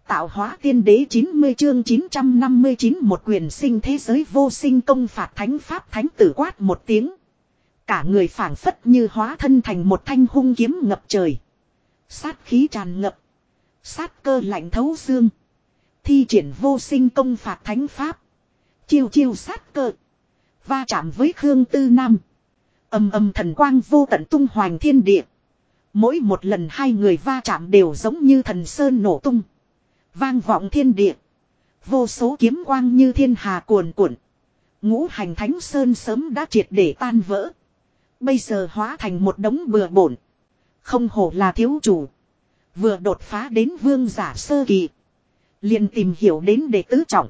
Tạo hóa tiên đế 90 chương 959 một quyền sinh thế giới vô sinh công phạt thánh pháp thánh tử quát một tiếng. Cả người phảng phất như hóa thân thành một thanh hung kiếm ngập trời. Sát khí tràn ngập. Sát cơ lạnh thấu xương. Thi triển vô sinh công phạt thánh pháp. Chiêu chiêu sát cơ. Va chạm với Khương Tư Nam. Ầm ầm thần quang vô tận tung hoành thiên địa. Mỗi một lần hai người va chạm đều giống như thần sơn nổ tung. Vang vọng thiên địa. Vô số kiếm quang như thiên hà cuồn cuộn. Ngũ hành thánh sơn sớm đã triệt để tan vỡ. Bây giờ hóa thành một đống bừa bộn. Không hổ là thiếu chủ. Vừa đột phá đến vương giả sơ kỳ. Liền tìm hiểu đến đệ tứ trọng.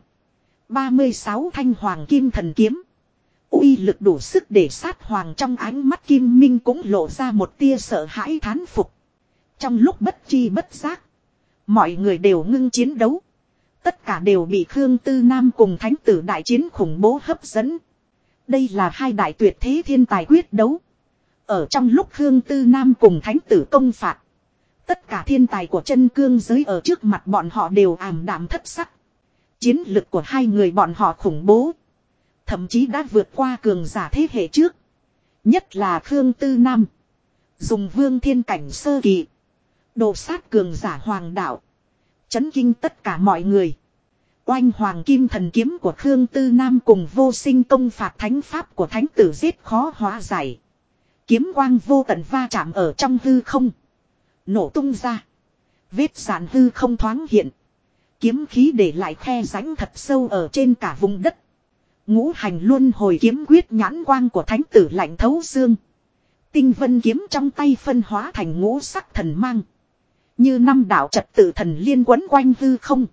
36 thanh hoàng kim thần kiếm. Uy lực đủ sức để sát hoàng trong ánh mắt Kim Minh cũng lộ ra một tia sợ hãi thán phục. Trong lúc bất chi bất giác. Mọi người đều ngưng chiến đấu. Tất cả đều bị Khương Tư Nam cùng thánh tử đại chiến khủng bố hấp dẫn. Đây là hai đại tuyệt thế thiên tài quyết đấu. Ở trong lúc Khương Tư Nam cùng thánh tử công phạt. Tất cả thiên tài của chân cương giới ở trước mặt bọn họ đều ảm đạm thất sắc. Chiến lực của hai người bọn họ khủng bố. Thậm chí đã vượt qua cường giả thế hệ trước. Nhất là Khương Tư Nam. Dùng vương thiên cảnh sơ kỳ. Đồ sát cường giả hoàng đạo. Chấn kinh tất cả mọi người. Oanh hoàng kim thần kiếm của Khương Tư Nam cùng vô sinh công phạt thánh pháp của thánh tử giết khó hóa giải. Kiếm quang vô tận va chạm ở trong hư không. Nổ tung ra. Vết sạn hư không thoáng hiện. Kiếm khí để lại khe rãnh thật sâu ở trên cả vùng đất. Ngũ hành luân hồi kiếm quyết nhãn quang của thánh tử lạnh thấu xương. Tinh vân kiếm trong tay phân hóa thành ngũ sắc thần mang. Như năm đạo trật tự thần liên quấn quanh hư không.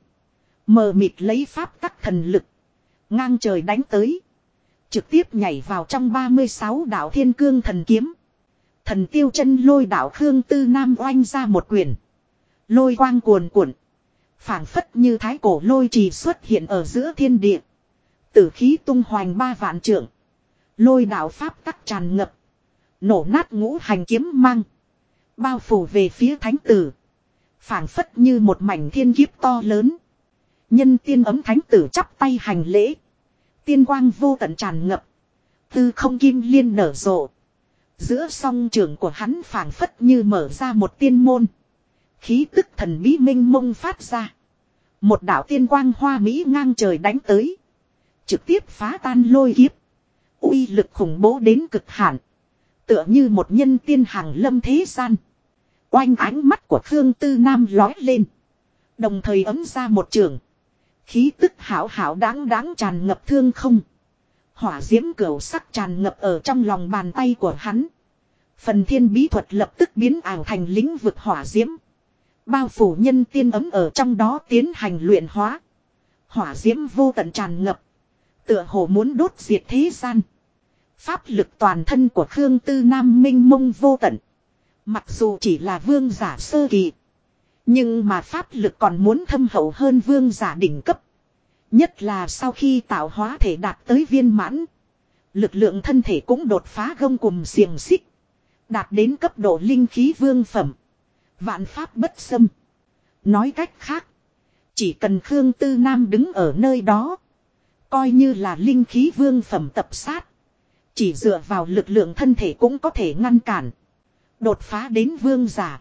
Mờ mịt lấy pháp tắc thần lực. Ngang trời đánh tới. Trực tiếp nhảy vào trong 36 đạo thiên cương thần kiếm. Thần tiêu chân lôi đạo Khương Tư Nam oanh ra một quyền. Lôi quang cuồn cuộn. Phảng phất như thái cổ lôi trì xuất hiện ở giữa thiên địa. Tử khí tung hoành 3 vạn trượng. Lôi đạo pháp tắc tràn ngập. Nổ nát ngũ hành kiếm mang. Bao phủ về phía thánh tử. Phảng phất như một mảnh thiên kiếp to lớn. Nhân tiên ấm thánh tử chắp tay hành lễ. Tiên quang vô tận tràn ngập. Tư không kim liên nở rộ. Giữa song trường của hắn phảng phất như mở ra một tiên môn. Khí tức thần bí minh mông phát ra. Một đạo tiên quang hoa mỹ ngang trời đánh tới. Trực tiếp phá tan lôi kiếp. Uy lực khủng bố đến cực hạn. Tựa như một nhân tiên hàng lâm thế gian. Oanh ánh mắt của Khương Tư Nam lói lên. Đồng thời ấm ra một trường. Khí tức hảo hảo đáng đáng tràn ngập thương không. Hỏa diễm cửu sắc tràn ngập ở trong lòng bàn tay của hắn. Phần thiên bí thuật lập tức biến ảo thành lĩnh vực hỏa diễm. Bao phủ nhân tiên ấm ở trong đó tiến hành luyện hóa. Hỏa diễm vô tận tràn ngập. Tựa hồ muốn đốt diệt thế gian. Pháp lực toàn thân của Khương Tư Nam minh mông vô tận. Mặc dù chỉ là vương giả sơ kỳ. Nhưng mà pháp lực còn muốn thâm hậu hơn vương giả đỉnh cấp. Nhất là sau khi tạo hóa thể đạt tới viên mãn. Lực lượng thân thể cũng đột phá gông cùm xiềng xích. Đạt đến cấp độ linh khí vương phẩm. Vạn pháp bất xâm. Nói cách khác. Chỉ cần Khương Tư Nam đứng ở nơi đó. Coi như là linh khí vương phẩm tập sát. Chỉ dựa vào lực lượng thân thể cũng có thể ngăn cản. Đột phá đến vương giả.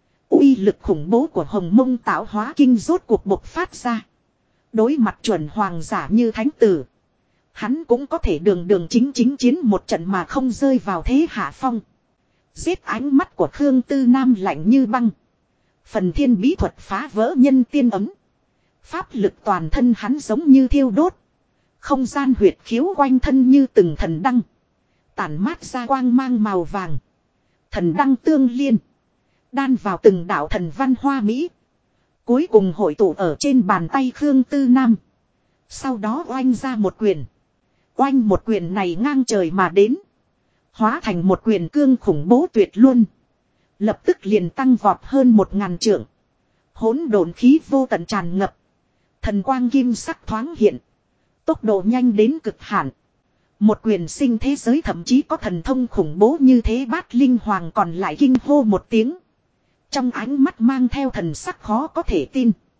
Uy lực khủng bố của Hồng Mông tạo hóa kinh rốt cuộc bộc phát ra. Đối mặt chuẩn hoàng giả như thánh tử. Hắn cũng có thể đường đường chính chính chiến một trận mà không rơi vào thế hạ phong. Giết ánh mắt của Khương Tư Nam lạnh như băng. Phần thiên bí thuật phá vỡ nhân tiên ấm. Pháp lực toàn thân hắn giống như thiêu đốt. Không gian huyệt khiếu quanh thân như từng thần đăng. Tản mát ra quang mang màu vàng. Thần đăng tương liên. Đan vào từng đạo thần văn hoa mỹ. Cuối cùng hội tụ ở trên bàn tay Khương Tư Nam. Sau đó oanh ra một quyền. Oanh một quyền này ngang trời mà đến. Hóa thành một quyền cương khủng bố tuyệt luôn. Lập tức liền tăng vọt hơn 1000 trượng. Hỗn độn khí vô tận tràn ngập. Thần quang kim sắc thoáng hiện. Tốc độ nhanh đến cực hạn. Một quyền sinh thế giới thậm chí có thần thông khủng bố như thế Bát Linh Hoàng còn lại kinh hô một tiếng. Trong ánh mắt mang theo thần sắc khó có thể tin.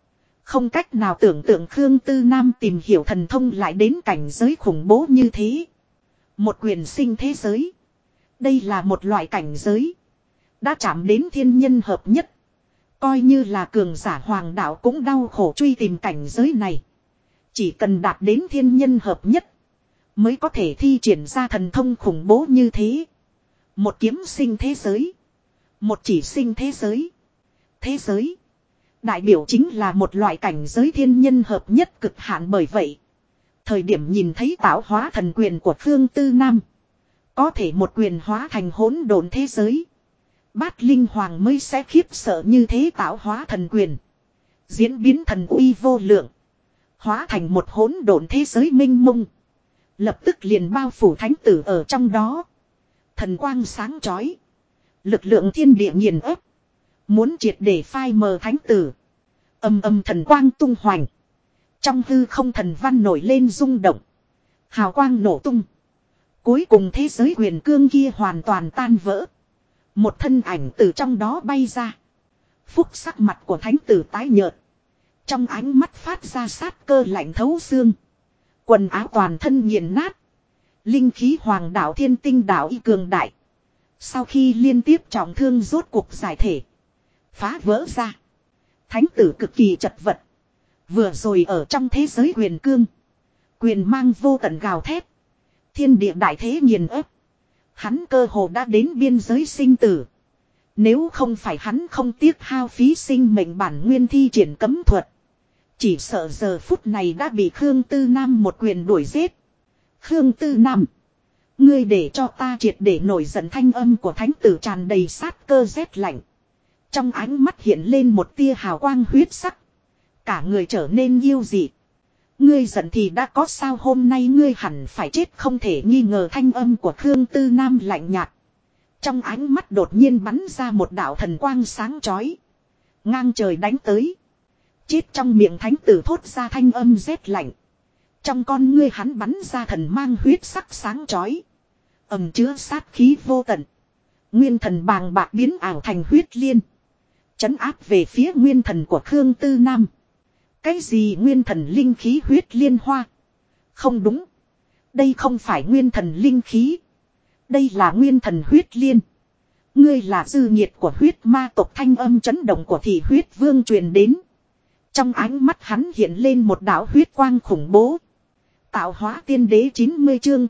Không cách nào tưởng tượng Khương Tư Nam tìm hiểu thần thông lại đến cảnh giới khủng bố như thế. Một quyền sinh thế giới. Đây là một loại cảnh giới. Đã chạm đến thiên nhân hợp nhất. Coi như là cường giả hoàng đạo cũng đau khổ truy tìm cảnh giới này. Chỉ cần đạt đến thiên nhân hợp nhất. Mới có thể thi triển ra thần thông khủng bố như thế. Một kiếm sinh thế giới. Một chỉ sinh thế giới. Thế giới. Đại biểu chính là một loại cảnh giới thiên nhân hợp nhất cực hạn, bởi vậy. Thời điểm nhìn thấy tạo hóa thần quyền của Khương Tư Nam. Có thể một quyền hóa thành hỗn độn thế giới. Bát Linh Hoàng mới sẽ khiếp sợ như thế, tạo hóa thần quyền. Diễn biến thần uy vô lượng. Hóa thành một hỗn độn thế giới minh mông. Lập tức liền bao phủ thánh tử ở trong đó. Thần quang sáng chói. Lực lượng thiên địa nghiền ép. Muốn triệt để phai mờ thánh tử. Âm âm thần quang tung hoành. Trong hư không thần văn nổi lên rung động. Hào quang nổ tung. Cuối cùng thế giới huyền cương kia hoàn toàn tan vỡ. Một thân ảnh từ trong đó bay ra. Phúc sắc mặt của thánh tử tái nhợt. Trong ánh mắt phát ra sát cơ lạnh thấu xương. Quần áo toàn thân nghiền nát. Linh khí hoàng đạo thiên tinh đạo y cường đại. Sau khi liên tiếp trọng thương rốt cuộc giải thể. Phá vỡ ra. Thánh tử cực kỳ chật vật. Vừa rồi ở trong thế giới huyền cương. Quyền mang vô tận gào thét. Thiên địa đại thế nghiền ép. Hắn cơ hồ đã đến biên giới sinh tử. Nếu không phải hắn không tiếc hao phí sinh mệnh bản nguyên thi triển cấm thuật. Chỉ sợ giờ phút này đã bị Khương Tư Nam một quyền đuổi giết. Khương Tư Nam. Ngươi để cho ta triệt để nổi giận, thanh âm của thánh tử tràn đầy sát cơ rét lạnh. Trong ánh mắt hiện lên một tia hào quang huyết sắc. Cả người trở nên yêu dị. Ngươi giận thì đã có sao, hôm nay ngươi hẳn phải chết không thể nghi ngờ, thanh âm của Khương Tư Nam lạnh nhạt. Trong ánh mắt đột nhiên bắn ra một đạo thần quang sáng chói. Ngang trời đánh tới. Chết, trong miệng thánh tử thốt ra thanh âm rét lạnh. Trong con ngươi hắn bắn ra thần mang huyết sắc sáng chói. Ầm chứa sát khí vô tận. Nguyên thần bàng bạc biến ảo thành huyết liên. Chấn áp về phía nguyên thần của Khương Tư Nam. Cái gì nguyên thần linh khí huyết liên hoa? Không đúng. Đây không phải nguyên thần linh khí. Đây là nguyên thần huyết liên. Ngươi là dư nhiệt của huyết ma tộc, thanh âm chấn động của thị huyết vương truyền đến. Trong ánh mắt hắn hiện lên một đạo huyết quang khủng bố. Tạo hóa tiên đế 90 chương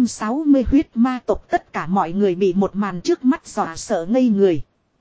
960 huyết ma tộc, tất cả mọi người bị một màn trước mắt dọa sợ ngây người.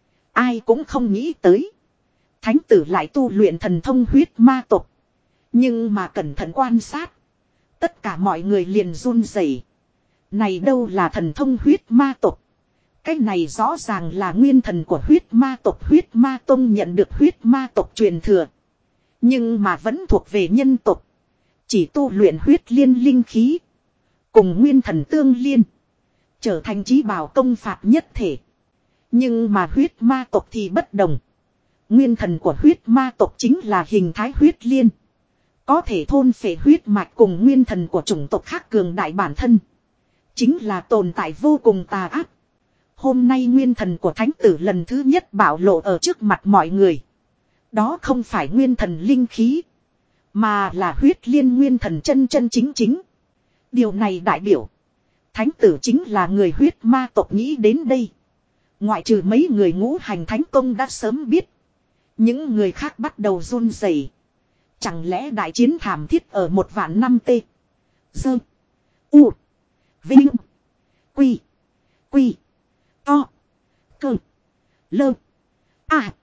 Ai cũng không nghĩ tới. Thánh tử lại tu luyện thần thông huyết ma tộc. Nhưng mà cẩn thận quan sát. Tất cả mọi người liền run rẩy. Này đâu là thần thông huyết ma tộc. Cái này rõ ràng là nguyên thần của huyết ma tộc. Huyết ma tông nhận được huyết ma tộc truyền thừa. Nhưng mà vẫn thuộc về nhân tộc. Chỉ tu luyện huyết liên linh khí. Cùng nguyên thần tương liên. Trở thành chí bảo công phạt nhất thể. Nhưng mà huyết ma tộc thì bất đồng. Nguyên thần của huyết ma tộc chính là hình thái huyết liên. Có thể thôn phệ huyết mạch, cùng nguyên thần của chủng tộc khác cường đại bản thân. Chính là tồn tại vô cùng tà ác. Hôm nay nguyên thần của thánh tử lần thứ nhất bạo lộ ở trước mặt mọi người. Đó không phải nguyên thần linh khí. Mà là huyết liên nguyên thần chân chân chính chính. Điều này đại biểu. Thánh tử chính là người huyết ma tộc, nghĩ đến đây. Ngoại trừ mấy người ngũ hành thánh tông đã sớm biết. Những người khác bắt đầu run rẩy. Chẳng lẽ đại chiến thảm thiết ở 1.000 năm tê. Dơ. U. Vinh. Quy. Quy. To. Cơ. Lơ. À.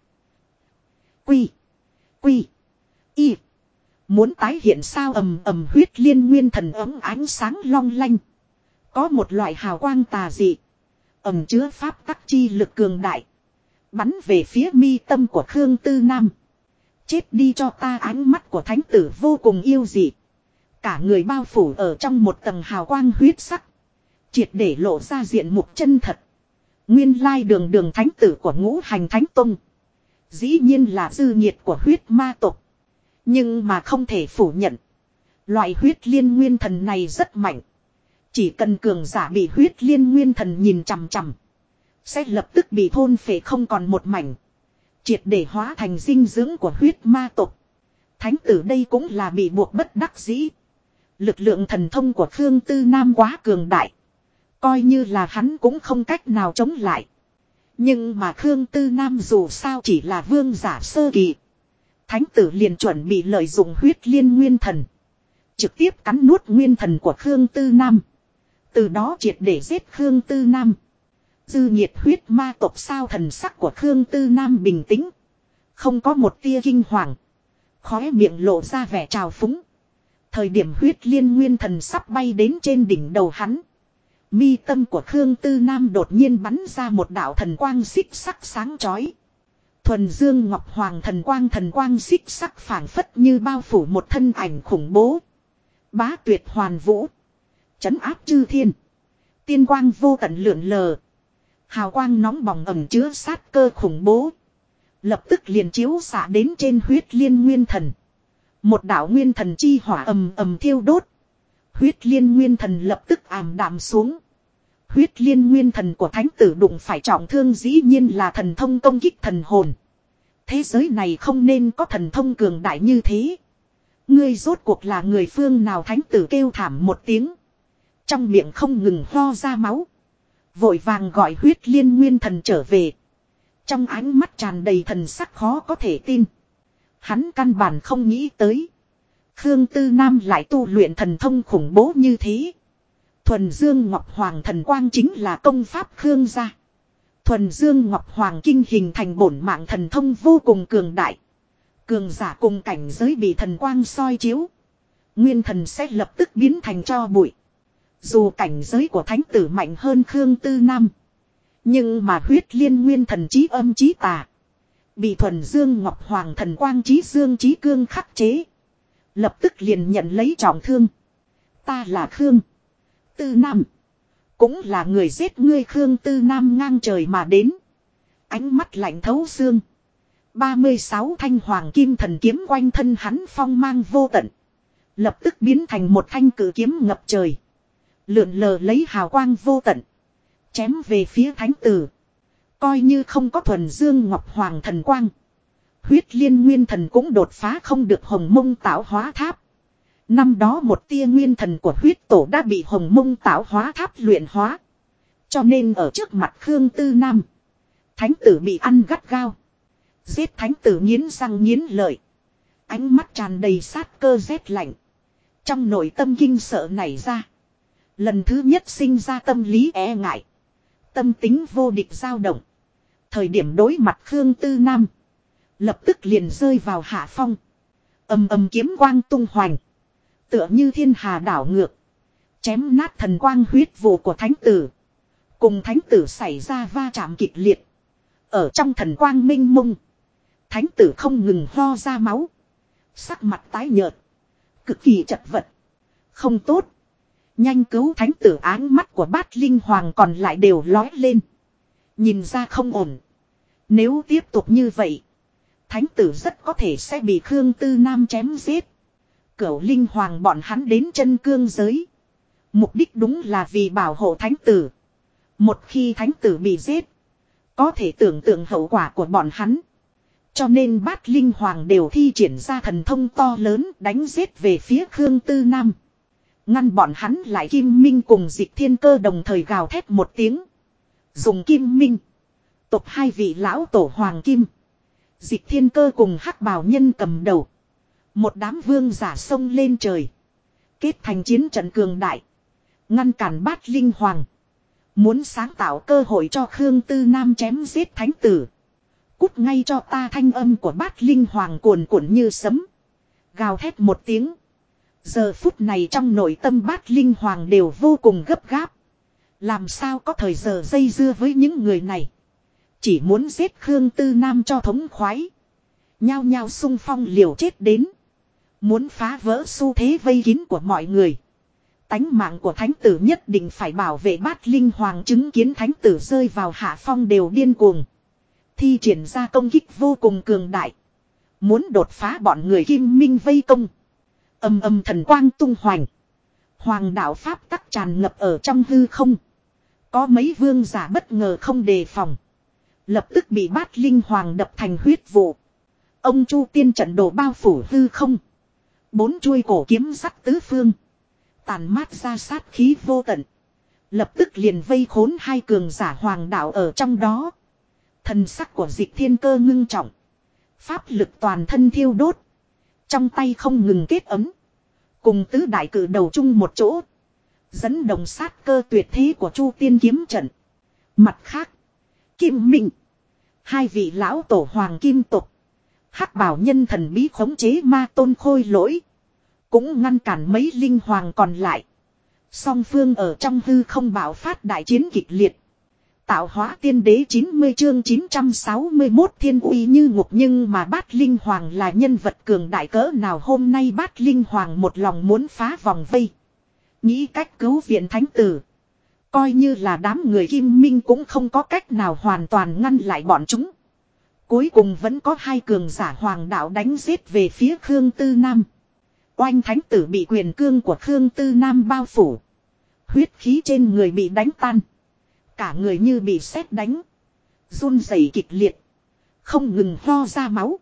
Quy. Quy. Y. Muốn tái hiện sao, ầm ầm, huyết liên nguyên thần ấm ánh sáng long lanh. Có một loại hào quang tà dị. Ẩm chứa pháp tắc chi lực cường đại. Bắn về phía mi tâm của Khương Tư Nam. Chết đi cho ta, ánh mắt của thánh tử vô cùng yêu dị. Cả người bao phủ ở trong một tầng hào quang huyết sắc. Triệt để lộ ra diện mục chân thật. Nguyên lai đường đường thánh tử của ngũ hành thánh tông. Dĩ nhiên là dư nhiệt của huyết ma tộc. Nhưng mà không thể phủ nhận. Loại huyết liên nguyên thần này rất mạnh. Chỉ cần cường giả bị huyết liên nguyên thần nhìn chằm chằm. Sẽ lập tức bị thôn phệ không còn một mảnh. Triệt để hóa thành dinh dưỡng của huyết ma tộc. Thánh tử đây cũng là bị buộc bất đắc dĩ. Lực lượng thần thông của Khương Tư Nam quá cường đại. Coi như là hắn cũng không cách nào chống lại. Nhưng mà Khương Tư Nam dù sao chỉ là vương giả sơ kỳ. Thánh tử liền chuẩn bị lợi dụng huyết liên nguyên thần. Trực tiếp cắn nuốt nguyên thần của Khương Tư Nam. Từ đó triệt để giết Khương Tư Nam. Dư nhiệt huyết ma tộc sao, thần sắc của Khương Tư Nam bình tĩnh. Không có một tia kinh hoàng. Khóe miệng lộ ra vẻ trào phúng. Thời điểm huyết liên nguyên thần sắp bay đến trên đỉnh đầu hắn. Mi tâm của Khương Tư Nam đột nhiên bắn ra một đạo thần quang xích sắc sáng chói. Thuần dương ngọc hoàng thần quang xích sắc phảng phất như bao phủ một thân ảnh khủng bố. Bá tuyệt hoàn vũ. Chấn áp chư thiên. Tiên quang vô tận lượn lờ. Hào quang nóng bỏng ẩm chứa sát cơ khủng bố. Lập tức liền chiếu xạ đến trên huyết liên nguyên thần. Một đạo nguyên thần chi hỏa ầm ầm thiêu đốt. Huyết liên nguyên thần lập tức ảm đạm xuống. Huyết liên nguyên thần của thánh tử đụng phải trọng thương dĩ nhiên là thần thông công kích thần hồn. Thế giới này không nên có thần thông cường đại như thế. Ngươi rốt cuộc là người phương nào, thánh tử kêu thảm một tiếng. Trong miệng không ngừng ho ra máu. Vội vàng gọi huyết liên nguyên thần trở về. Trong ánh mắt tràn đầy thần sắc khó có thể tin. Hắn căn bản không nghĩ tới. Khương Tư Nam lại tu luyện thần thông khủng bố như thế. Thuần Dương Ngọc Hoàng thần quang chính là công pháp Khương gia. Thuần Dương Ngọc Hoàng kinh hình thành bổn mạng thần thông vô cùng cường đại. Cường giả cùng cảnh giới bị thần quang soi chiếu. Nguyên thần sẽ lập tức biến thành tro bụi. Dù cảnh giới của thánh tử mạnh hơn Khương Tư Nam. Nhưng mà huyết liên nguyên thần trí âm trí tà. Bị Thuần Dương Ngọc Hoàng thần quang trí dương trí cương khắc chế. Lập tức liền nhận lấy trọng thương. Ta là Khương Tư Nam. Cũng là người giết ngươi. Khương Tư Nam ngang trời mà đến. Ánh mắt lạnh thấu xương. 36 thanh hoàng kim thần kiếm quanh thân hắn phong mang vô tận. Lập tức biến thành một thanh cử kiếm ngập trời. Lượn lờ lấy hào quang vô tận. Chém về phía thánh tử. Coi như không có Thuần Dương Ngọc Hoàng thần quang. Huyết liên nguyên thần cũng đột phá không được Hồng Mông Tạo Hóa Tháp. Năm đó một tia nguyên thần của huyết tổ đã bị Hồng Mông Tạo Hóa Tháp luyện hóa. Cho nên ở trước mặt Khương Tư Nam, thánh tử bị ăn gắt gao. Giết thánh tử nghiến răng nghiến lợi. Ánh mắt tràn đầy sát cơ rét lạnh. Trong nội tâm kinh sợ nảy ra. Lần thứ nhất sinh ra tâm lý e ngại. Tâm tính vô địch dao động. Thời điểm đối mặt Khương Tư Nam, lập tức liền rơi vào hạ phong. Ầm ầm kiếm quang tung hoành. Tựa như thiên hà đảo ngược. Chém nát thần quang huyết vụ của thánh tử. Cùng thánh tử xảy ra va chạm kịch liệt. Ở trong thần quang minh mông. Thánh tử không ngừng ho ra máu. Sắc mặt tái nhợt. Cực kỳ chật vật. Không tốt. Nhanh cứu thánh tử. Áng mắt của Bát Linh Hoàng còn lại đều lói lên. Nhìn ra không ổn. Nếu tiếp tục như vậy, thánh tử rất có thể sẽ bị Khương Tư Nam chém giết. Cửu Linh Hoàng bọn hắn đến chân cương giới. Mục đích đúng là vì bảo hộ thánh tử. Một khi thánh tử bị giết, có thể tưởng tượng hậu quả của bọn hắn. Cho nên Bát Linh Hoàng đều thi triển ra thần thông to lớn đánh giết về phía Khương Tư Nam. Ngăn bọn hắn lại. Kim Minh cùng Dịch Thiên Cơ đồng thời gào thét một tiếng. Dùng Kim Minh tộc hai vị lão tổ Hoàng Kim, Dịch Thiên Cơ cùng Hắc Bào Nhân cầm đầu. Một đám vương giả sông lên trời. Kết thành chiến trận cường đại. Ngăn cản Bát Linh Hoàng. Muốn sáng tạo cơ hội cho Khương Tư Nam chém giết thánh tử. Cút ngay cho ta. Thanh âm của Bát Linh Hoàng cuồn cuộn như sấm. Gào thét một tiếng. Giờ phút này trong nội tâm Bát Linh Hoàng đều vô cùng gấp gáp. Làm sao có thời giờ dây dưa với những người này. Chỉ muốn giết Khương Tư Nam cho thống khoái. Nhao nhao xung phong liều chết đến. Muốn phá vỡ xu thế vây kín của mọi người. Tánh mạng của thánh tử nhất định phải bảo vệ. Bát Linh Hoàng chứng kiến thánh tử rơi vào hạ phong đều điên cuồng. Thi triển ra công kích vô cùng cường đại. Muốn đột phá bọn người Kim Minh vây công. Ầm ầm thần quang tung hoành. Hoàng đạo pháp tắc tràn ngập ở trong hư không. Có mấy vương giả bất ngờ không đề phòng. Lập tức bị Bát Linh Hoàng đập thành huyết vụ. Ông Chu Tiên trận đồ bao phủ hư không. 4 chuôi cổ kiếm sắt tứ phương. Tàn mát ra sát khí vô tận. Lập tức liền vây khốn hai cường giả hoàng đạo ở trong đó. Thần sắc của Dịch Thiên Cơ ngưng trọng. Pháp lực toàn thân thiêu đốt. Trong tay không ngừng kết ấm. Cùng tứ đại cử đầu chung một chỗ. Dẫn đồng sát cơ tuyệt thế của Chu Tiên kiếm trận. Mặt khác. Kim Minh. Hai vị lão tổ hoàng kim tộc. Hắc bảo nhân thần bí khống chế ma tôn khôi lỗi. Cũng ngăn cản mấy linh hoàng còn lại. Song phương ở trong hư không bạo phát đại chiến kịch liệt. Tạo hóa tiên đế 90 chương 961 thiên uy như ngục, nhưng mà bát linh hoàng là nhân vật cường đại cỡ nào, hôm nay bát linh hoàng một lòng muốn phá vòng vây. Nghĩ cách cứu viện thánh tử. Coi như là đám người Kim Minh cũng không có cách nào hoàn toàn ngăn lại bọn chúng. Cuối cùng vẫn có hai cường giả hoàng đạo đánh giết về phía Khương Tư Nam. Oanh thánh tử bị quyền cương của Khương Tư Nam bao phủ. Huyết khí trên người bị đánh tan. Cả người như bị sét đánh. Run rẩy kịch liệt. Không ngừng ho ra máu.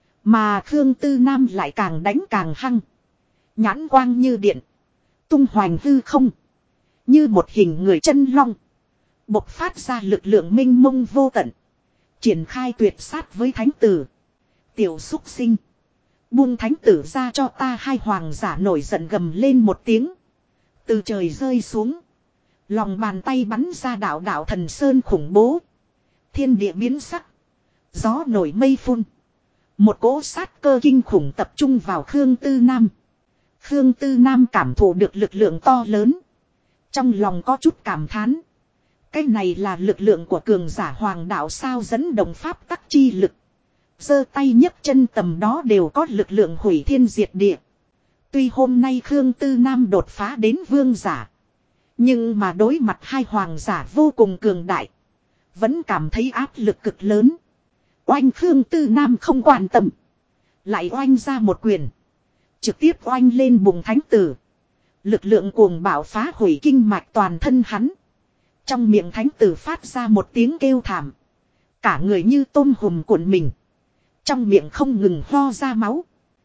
Mà Khương Tư Nam lại càng đánh càng hăng. Nhãn quang như điện. Tung hoành hư không. Như một hình người chân long. Bộc phát ra lực lượng minh mông vô tận. Triển khai tuyệt sát với thánh tử. Tiểu xúc sinh. Buông thánh tử ra cho ta, hai hoàng giả nổi giận gầm lên một tiếng. Từ trời rơi xuống. Lòng bàn tay bắn ra đạo đạo thần sơn khủng bố. Thiên địa biến sắc. Gió nổi mây phun. Một cỗ sát cơ kinh khủng tập trung vào Khương Tư Nam. Khương Tư Nam cảm thụ được lực lượng to lớn. Trong lòng có chút cảm thán. Cái này là lực lượng của cường giả hoàng đạo sao, dẫn động pháp tắc chi lực. Giơ tay nhấc chân tầm đó đều có lực lượng hủy thiên diệt địa. Tuy hôm nay Khương Tư Nam đột phá đến vương giả. Nhưng mà đối mặt hai hoàng giả vô cùng cường đại. Vẫn cảm thấy áp lực cực lớn. Oanh Khương Tư Nam không quan tâm. Lại oanh ra một quyền. Trực tiếp oanh lên bùng thánh tử. Lực lượng cuồng bạo phá hủy kinh mạch toàn thân hắn. Trong miệng thánh tử phát ra một tiếng kêu thảm. Cả người như tôm hùm cuộn mình. Trong miệng không ngừng ho ra máu.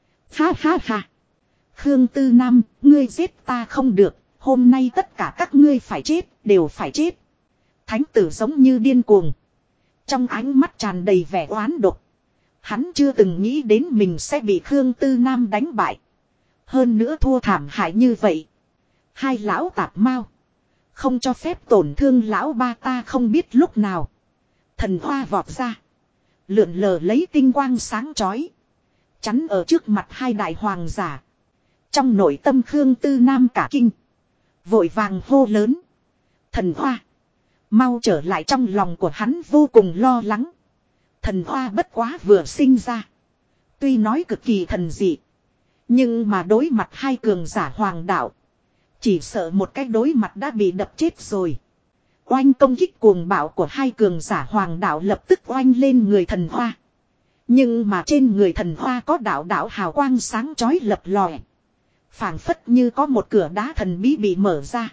Ha ha ha. Khương Tư Nam, ngươi giết ta không được. Hôm nay tất cả các ngươi phải chết, đều phải chết. Thánh tử giống như điên cuồng. Trong ánh mắt tràn đầy vẻ oán độc. Hắn chưa từng nghĩ đến mình sẽ bị Khương Tư Nam đánh bại. Hơn nữa thua thảm hại như vậy. Hai lão tạp mau. Không cho phép tổn thương lão ba ta. Không biết lúc nào. Thần hoa vọt ra. Lượn lờ lấy tinh quang sáng chói. Chắn ở trước mặt hai đại hoàng giả. Trong nội tâm Khương Tư Nam cả kinh. Vội vàng hô lớn. Thần hoa. Mau trở lại, trong lòng của hắn vô cùng lo lắng. Thần hoa bất quá vừa sinh ra. Tuy nói cực kỳ thần dị. Nhưng mà đối mặt hai cường giả hoàng đạo. Chỉ sợ một cái đối mặt đã bị đập chết rồi. Oanh công kích cuồng bạo của hai cường giả hoàng đạo lập tức oanh lên người thần hoa. Nhưng mà trên người thần hoa có đạo đạo hào quang sáng chói lập lòe. Phảng phất như có một cửa đá thần bí bị mở ra.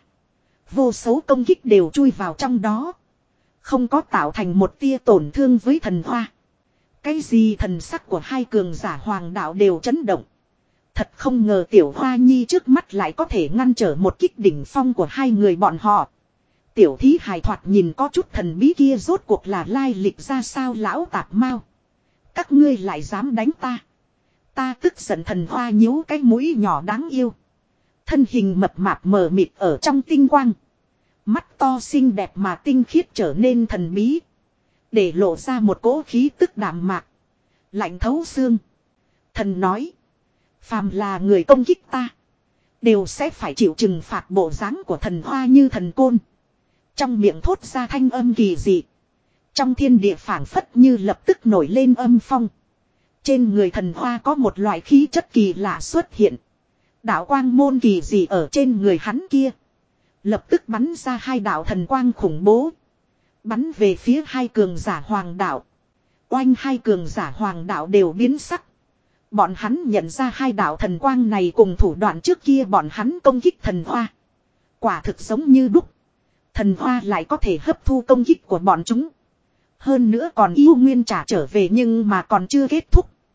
Vô số công kích đều chui vào trong đó. Không có tạo thành một tia tổn thương với thần hoa. Cái gì thần sắc của hai cường giả hoàng đạo đều chấn động. Thật không ngờ tiểu hoa nhi trước mắt lại có thể ngăn trở một kích đỉnh phong của hai người bọn họ. Tiểu thí hài thoạt nhìn có chút thần bí kia rốt cuộc là lai lịch ra sao, lão tạp mau. Các ngươi lại dám đánh ta. Ta tức giận. Thần hoa nhíu cái mũi nhỏ đáng yêu. Thân hình mập mạp mờ mịt ở trong tinh quang. Mắt to xinh đẹp mà tinh khiết trở nên thần bí. Để lộ ra một cỗ khí tức đạm mạc. Lạnh thấu xương. Thần nói. Phàm là người công kích ta. Đều sẽ phải chịu trừng phạt. Bộ dáng của thần hoa như thần côn. Trong miệng thốt ra thanh âm kỳ dị. Trong thiên địa phảng phất như lập tức nổi lên âm phong. Trên người thần hoa có một loại khí chất kỳ lạ xuất hiện. Đạo quang môn kỳ dị ở trên người hắn kia. Lập tức bắn ra hai đạo thần quang khủng bố. Bắn về phía hai cường giả hoàng đạo. Oanh, hai cường giả hoàng đạo đều biến sắc. Bọn hắn nhận ra hai đạo thần quang này cùng thủ đoạn trước kia bọn hắn công kích thần hoa. Quả thực giống như đúc. Thần hoa lại có thể hấp thu công kích của bọn chúng. Hơn nữa còn yêu nguyên trả trở về, nhưng mà còn chưa kết thúc.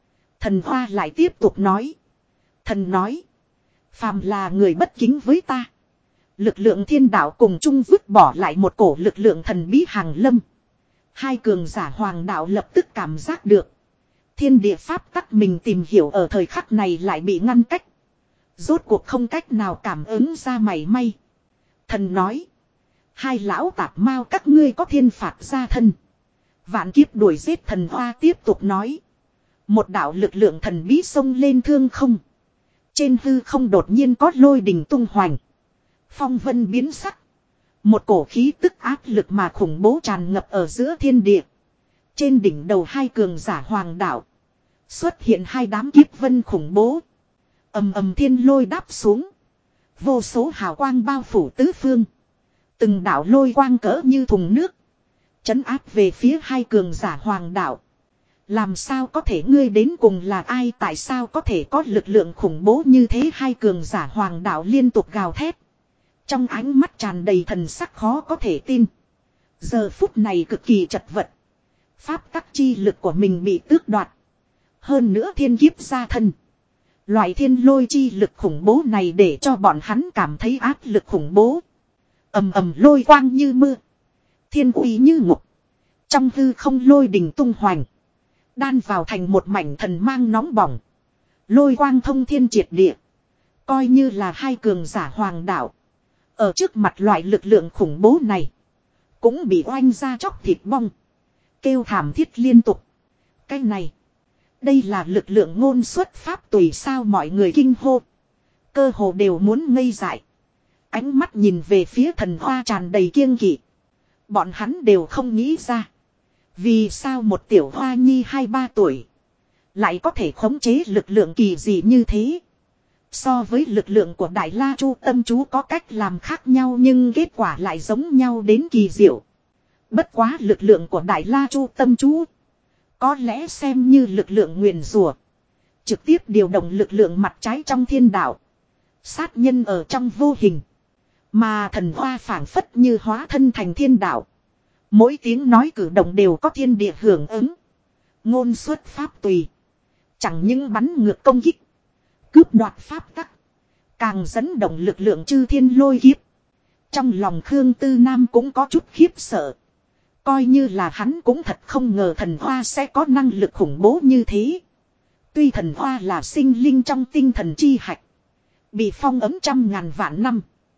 Thần Hoa lại tiếp tục nói. Thần nói. Phàm là người bất kính với ta. Lực lượng thiên đạo cùng chung vứt bỏ lại một cổ lực lượng thần bí hàng lâm. Hai cường giả hoàng đạo lập tức cảm giác được. Thiên địa pháp tắc mình tìm hiểu ở thời khắc này lại bị ngăn cách. Rốt cuộc không cách nào cảm ứng ra mảy may. Thần nói. Hai lão tạp mao các ngươi có thiên phạt gia thân. Vạn kiếp đuổi giết. Thần Hoa tiếp tục nói. Một đạo lực lượng thần bí xông lên thương không. Trên hư không đột nhiên có lôi đình tung hoành. Phong vân biến sắc. Một cổ khí tức áp lực mà khủng bố tràn ngập ở giữa thiên địa. Trên đỉnh đầu hai cường giả hoàng đạo. Xuất hiện hai đám kiếp vân khủng bố. Ầm ầm thiên lôi đáp xuống. Vô số hào quang bao phủ tứ phương. Từng đạo lôi quang cỡ như thùng nước. Chấn áp về phía hai cường giả hoàng đạo. Làm sao có thể ngươi đến cùng là ai, tại sao có thể có lực lượng khủng bố như thế, hai cường giả hoàng đạo liên tục gào thét. Trong ánh mắt tràn đầy thần sắc khó có thể tin. Giờ phút này cực kỳ chật vật. Pháp tắc chi lực của mình bị tước đoạt. Hơn nữa thiên kiếp gia thân. Loại thiên lôi chi lực khủng bố này để cho bọn hắn cảm thấy áp lực khủng bố. Ầm ầm lôi quang như mưa. Thiên uy như ngục. Trong hư không lôi đình tung hoành. Đan vào thành một mảnh thần mang nóng bỏng. Lôi quang thông thiên triệt địa. Coi như là hai cường giả hoàng đạo. Ở trước mặt loại lực lượng khủng bố này. Cũng bị oanh ra chóc thịt bong. Kêu thảm thiết liên tục. Cái này. Đây là lực lượng ngôn xuất pháp tùy sao, mọi người kinh hô. Cơ hồ đều muốn ngây dại. Ánh mắt nhìn về phía Thần Hoa tràn đầy kiêng kỵ. Bọn hắn đều không nghĩ ra. Vì sao một tiểu hoa nhi 2-3 tuổi. Lại có thể khống chế lực lượng kỳ dị như thế. So với lực lượng của Đại La Chu Tâm Chú có cách làm khác nhau, nhưng kết quả lại giống nhau đến kỳ diệu. Bất quá lực lượng của Đại La Chu Tâm Chú có lẽ xem như lực lượng nguyền rủa. Trực tiếp điều động lực lượng mặt trái trong thiên đạo. Sát nhân ở trong vô hình. Mà Thần Hoa phảng phất như hóa thân thành thiên đạo. Mỗi tiếng nói cử động đều có thiên địa hưởng ứng. Ngôn xuất pháp tùy. Chẳng những bắn ngược công kích. Cướp đoạt pháp tắc. Càng dẫn động lực lượng chư thiên lôi kiếp. Trong lòng Khương Tư Nam cũng có chút khiếp sợ. Coi như là hắn cũng thật không ngờ Thần Hoa sẽ có năng lực khủng bố như thế. Tuy Thần Hoa là sinh linh trong tinh thần chi hạch. Bị phong ấm 100.000 vạn năm.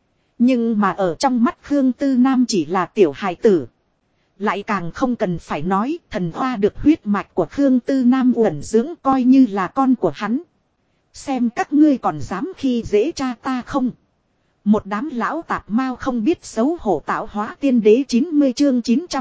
Nhưng mà ở trong mắt Khương Tư Nam chỉ là tiểu hài tử. Lại càng không cần phải nói, Thần Hoa được huyết mạch của Khương Tư Nam uẩn dưỡng, coi như là con của hắn. Xem các ngươi còn dám khi dễ cha ta không? Một đám lão tạp mao không biết xấu hổ tạo hóa. Tiên đế 90 chương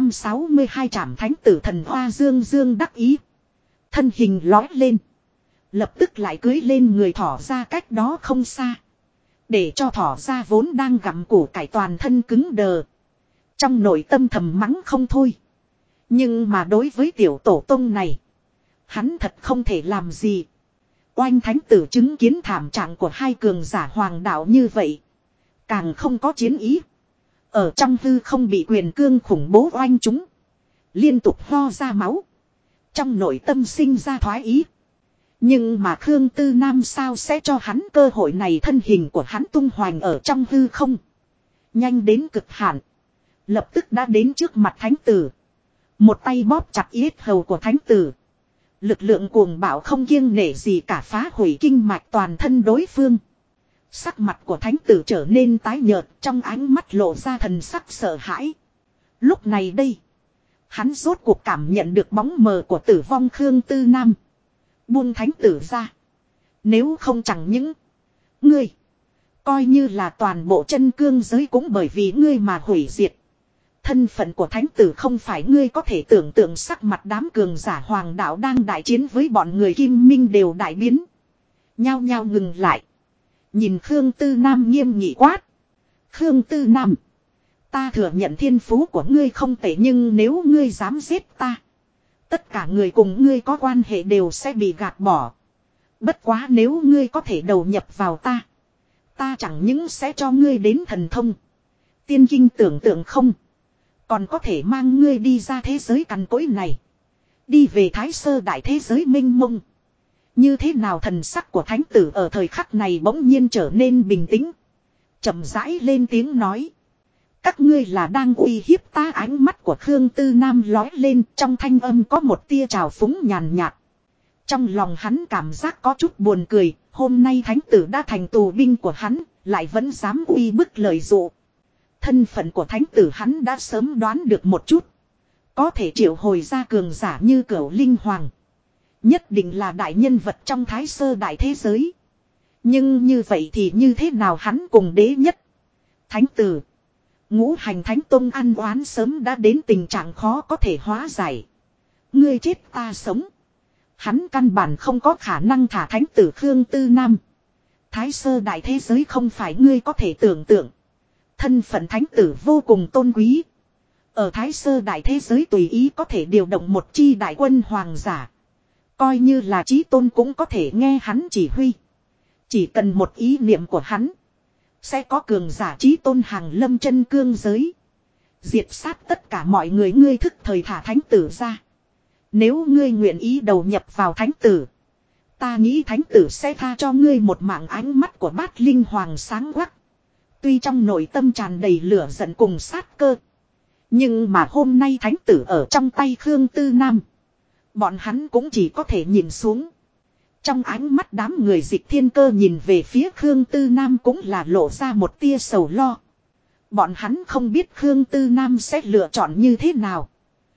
962 trảm thánh tử. Thần Hoa dương dương đắc ý. Thân hình lói lên. Lập tức lại cưới lên người thỏ ra cách đó không xa. Để cho thỏ ra vốn đang gặm củ cải toàn thân cứng đờ. Trong nội tâm thầm mắng không thôi. Nhưng mà đối với tiểu tổ tông này, hắn thật không thể làm gì. Oanh thánh tử chứng kiến thảm trạng của hai cường giả hoàng đạo như vậy. Càng không có chiến ý. Ở trong hư không bị quyền cương khủng bố oanh chúng. Liên tục ho ra máu. Trong nội tâm sinh ra thoái ý. Nhưng mà Khương Tư Nam sao sẽ cho hắn cơ hội này, thân hình của hắn tung hoành ở trong hư không. Nhanh đến cực hạn. Lập tức đã đến trước mặt thánh tử. Một tay bóp chặt yết hầu của thánh tử. Lực lượng cuồng bạo không kiêng nể gì cả phá hủy kinh mạch toàn thân đối phương. Sắc mặt của thánh tử trở nên tái nhợt, trong ánh mắt lộ ra thần sắc sợ hãi. Lúc này đây, hắn rốt cuộc cảm nhận được bóng mờ của tử vong. Khương Tư Nam buông thánh tử ra. Nếu không chẳng những ngươi, coi như là toàn bộ chân cương giới cũng bởi vì ngươi mà hủy diệt. Thân phận của thánh tử không phải ngươi có thể tưởng tượng. Sắc mặt đám cường giả hoàng đạo đang đại chiến với bọn người Kim Minh đều đại biến. Nhao nhao ngừng lại. Nhìn Khương Tư Nam nghiêm nghị quát. Khương Tư Nam, ta thừa nhận thiên phú của ngươi không tệ, nhưng nếu ngươi dám giết ta, tất cả người cùng ngươi có quan hệ đều sẽ bị gạt bỏ. Bất quá nếu ngươi có thể đầu nhập vào ta, ta chẳng những sẽ cho ngươi đến thần thông, tiên kinh tưởng tượng không, còn có thể mang ngươi đi ra thế giới cằn cỗi này, đi về Thái Sơ đại thế giới mênh mông. Như thế nào thần sắc của thánh tử ở thời khắc này bỗng nhiên trở nên bình tĩnh. Chậm rãi lên tiếng nói. Các ngươi là đang uy hiếp ta. Ánh mắt của Khương Tư Nam lói lên, trong thanh âm có một tia trào phúng nhàn nhạt. Trong lòng hắn cảm giác có chút buồn cười, hôm nay thánh tử đã thành tù binh của hắn, lại vẫn dám uy bức lời dụ. Thân phận của thánh tử hắn đã sớm đoán được một chút. Có thể triệu hồi ra cường giả như Cửu Linh Hoàng. Nhất định là đại nhân vật trong Thái Sơ đại thế giới. Nhưng như vậy thì như thế nào hắn cùng đế nhất? Thánh tử. Ngũ hành thánh tông ăn oán sớm đã đến tình trạng khó có thể hóa giải. Ngươi chết ta sống. Hắn căn bản không có khả năng thả thánh tử Khương Tư Nam. Thái Sơ đại thế giới không phải ngươi có thể tưởng tượng. Thân phận thánh tử vô cùng tôn quý. Ở Thái Sơ đại thế giới tùy ý có thể điều động một chi đại quân hoàng giả. Coi như là chí tôn cũng có thể nghe hắn chỉ huy. Chỉ cần một ý niệm của hắn. Sẽ có cường giả chí tôn hàng lâm chân cương giới. Diệt sát tất cả mọi người. Ngươi thức thời thả thánh tử ra. Nếu ngươi nguyện ý đầu nhập vào thánh tử. Ta nghĩ thánh tử sẽ tha cho ngươi một mạng. Ánh mắt của Bát Linh Hoàng sáng quắc. Tuy trong nội tâm tràn đầy lửa giận cùng sát cơ. Nhưng mà hôm nay thánh tử ở trong tay Khương Tư Nam. Bọn hắn cũng chỉ có thể nhìn xuống. Trong ánh mắt đám người Dịch Thiên Cơ nhìn về phía Khương Tư Nam cũng là lộ ra một tia sầu lo. Bọn hắn không biết Khương Tư Nam sẽ lựa chọn như thế nào.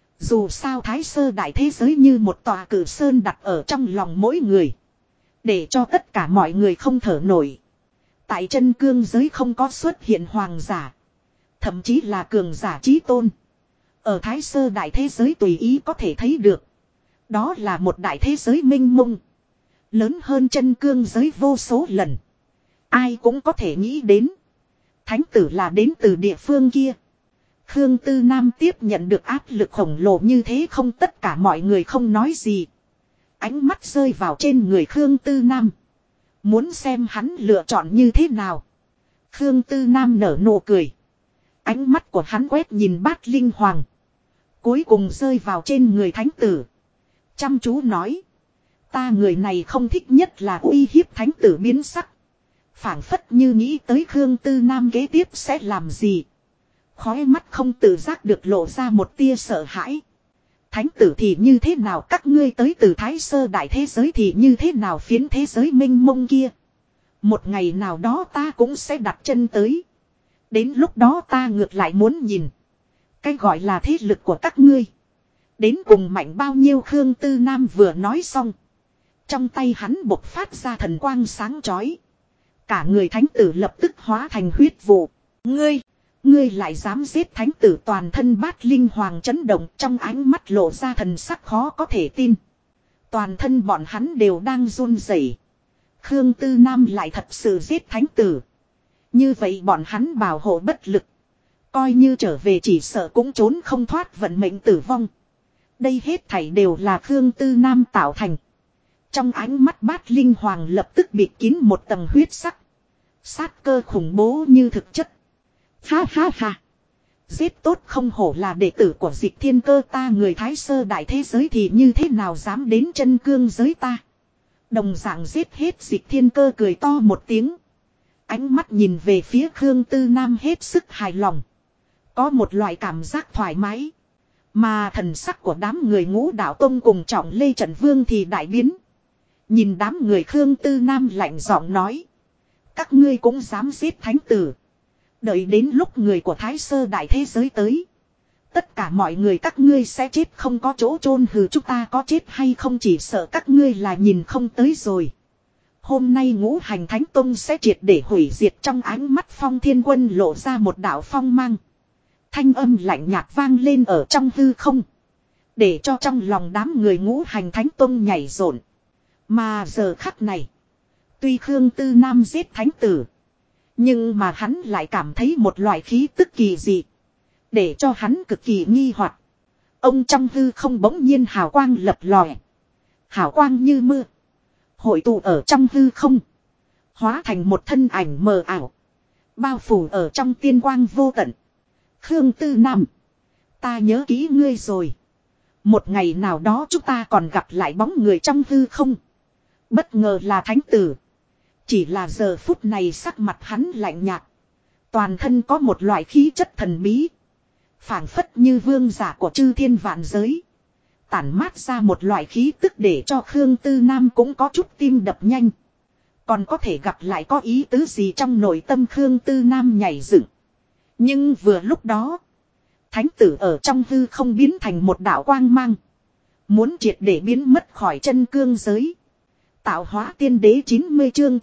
Dù sao Thái Sơ đại thế giới như một tòa cử sơn đặt ở trong lòng mỗi người. Để cho tất cả mọi người không thở nổi. Tại chân cương giới không có xuất hiện hoàng giả. Thậm chí là cường giả chí tôn. Ở Thái Sơ đại thế giới tùy ý có thể thấy được. Đó là một đại thế giới minh mông. Lớn hơn chân cương giới vô số lần. Ai cũng có thể nghĩ đến. Thánh tử là đến từ địa phương kia. Khương Tư Nam tiếp nhận được áp lực khổng lồ như thế không tất cả mọi người không nói gì. Ánh mắt rơi vào trên người Khương Tư Nam. Muốn xem hắn lựa chọn như thế nào. Khương Tư Nam nở nụ cười. Ánh mắt của hắn quét nhìn Bát Linh Hoàng. Cuối cùng rơi vào trên người thánh tử. Chăm chú nói. Ta người này không thích nhất là uy hiếp thánh tử biến sắc. Phảng phất như nghĩ tới Khương Tư Nam kế tiếp sẽ làm gì. Khói mắt không tự giác được lộ ra một tia sợ hãi. Thánh tử thì như thế nào các ngươi tới từ Thái Sơ đại thế giới thì như thế nào phiến thế giới minh mông kia. Một ngày nào đó ta cũng sẽ đặt chân tới. Đến lúc đó ta ngược lại muốn nhìn. Cái gọi là thế lực của các ngươi. Đến cùng mạnh bao nhiêu. Khương Tư Nam vừa nói xong. Trong tay hắn bộc phát ra thần quang sáng chói. Cả người thánh tử lập tức hóa thành huyết vụ. Ngươi lại dám giết thánh tử. Toàn thân Bát Linh Hoàng chấn động, trong ánh mắt lộ ra thần sắc khó có thể tin. Toàn thân bọn hắn đều đang run rẩy. Khương Tư Nam lại thật sự giết thánh tử. Như vậy bọn hắn bảo hộ bất lực. Coi như trở về chỉ sợ cũng trốn không thoát vận mệnh tử vong. Đây hết thảy đều là Khương Tư Nam tạo thành. Trong ánh mắt Bát Linh Hoàng lập tức bịt kín một tầng huyết sắc. Sát cơ khủng bố như thực chất. Ha ha ha. Giết tốt không hổ là đệ tử của Dịch Thiên Cơ. Ta người Thái Sơ đại thế giới thì như thế nào dám đến chân cương giới ta. Đồng dạng giết hết. Dịch Thiên Cơ cười to một tiếng. Ánh mắt nhìn về phía Khương Tư Nam hết sức hài lòng. Có một loại cảm giác thoải mái. Mà thần sắc của đám người Ngũ Đạo Tông cùng Trọng Lê Trần Vương thì đại biến. Nhìn đám người Khương Tư Nam lạnh giọng nói. Các ngươi cũng dám giết thánh tử. Đợi đến lúc người của Thái Sơ đại thế giới tới. Tất cả mọi người các ngươi sẽ chết không có chỗ chôn. Hừ, chúng ta có chết hay không chỉ sợ các ngươi là nhìn không tới rồi. Hôm nay Ngũ Hành Thánh Tông sẽ triệt để hủy diệt. Trong ánh mắt Phong Thiên Quân lộ ra một đạo phong mang. Thanh âm lạnh nhạt vang lên ở trong hư không. Để cho trong lòng đám người Ngũ Hành Thánh Tông nhảy rộn. Mà giờ khắc này. Tuy Khương Tư Nam giết thánh tử. Nhưng mà hắn lại cảm thấy một loại khí tức kỳ dị. Để cho hắn cực kỳ nghi hoặc. Ông trong hư không bỗng nhiên hào quang lập lòe. Hào quang như mưa. Hội tụ ở trong hư không. Hóa thành một thân ảnh mờ ảo. Bao phủ ở trong tiên quang vô tận. Khương Tư Nam. Ta nhớ kỹ ngươi rồi. Một ngày nào đó chúng ta còn gặp lại bóng người trong hư không. Bất ngờ là thánh tử. Chỉ là giờ phút này sắc mặt hắn lạnh nhạt. Toàn thân có một loại khí chất thần bí. Phảng phất như vương giả của chư thiên vạn giới. Tản mát ra một loại khí tức để cho Khương Tư Nam cũng có chút tim đập nhanh. Còn có thể gặp lại có ý tứ gì trong nội tâm Khương Tư Nam nhảy dựng. Nhưng vừa lúc đó. Thánh tử ở trong hư không biến thành một đạo quang mang. Muốn triệt để biến mất khỏi chân cương giới. Tạo hóa tiên đế 90 chương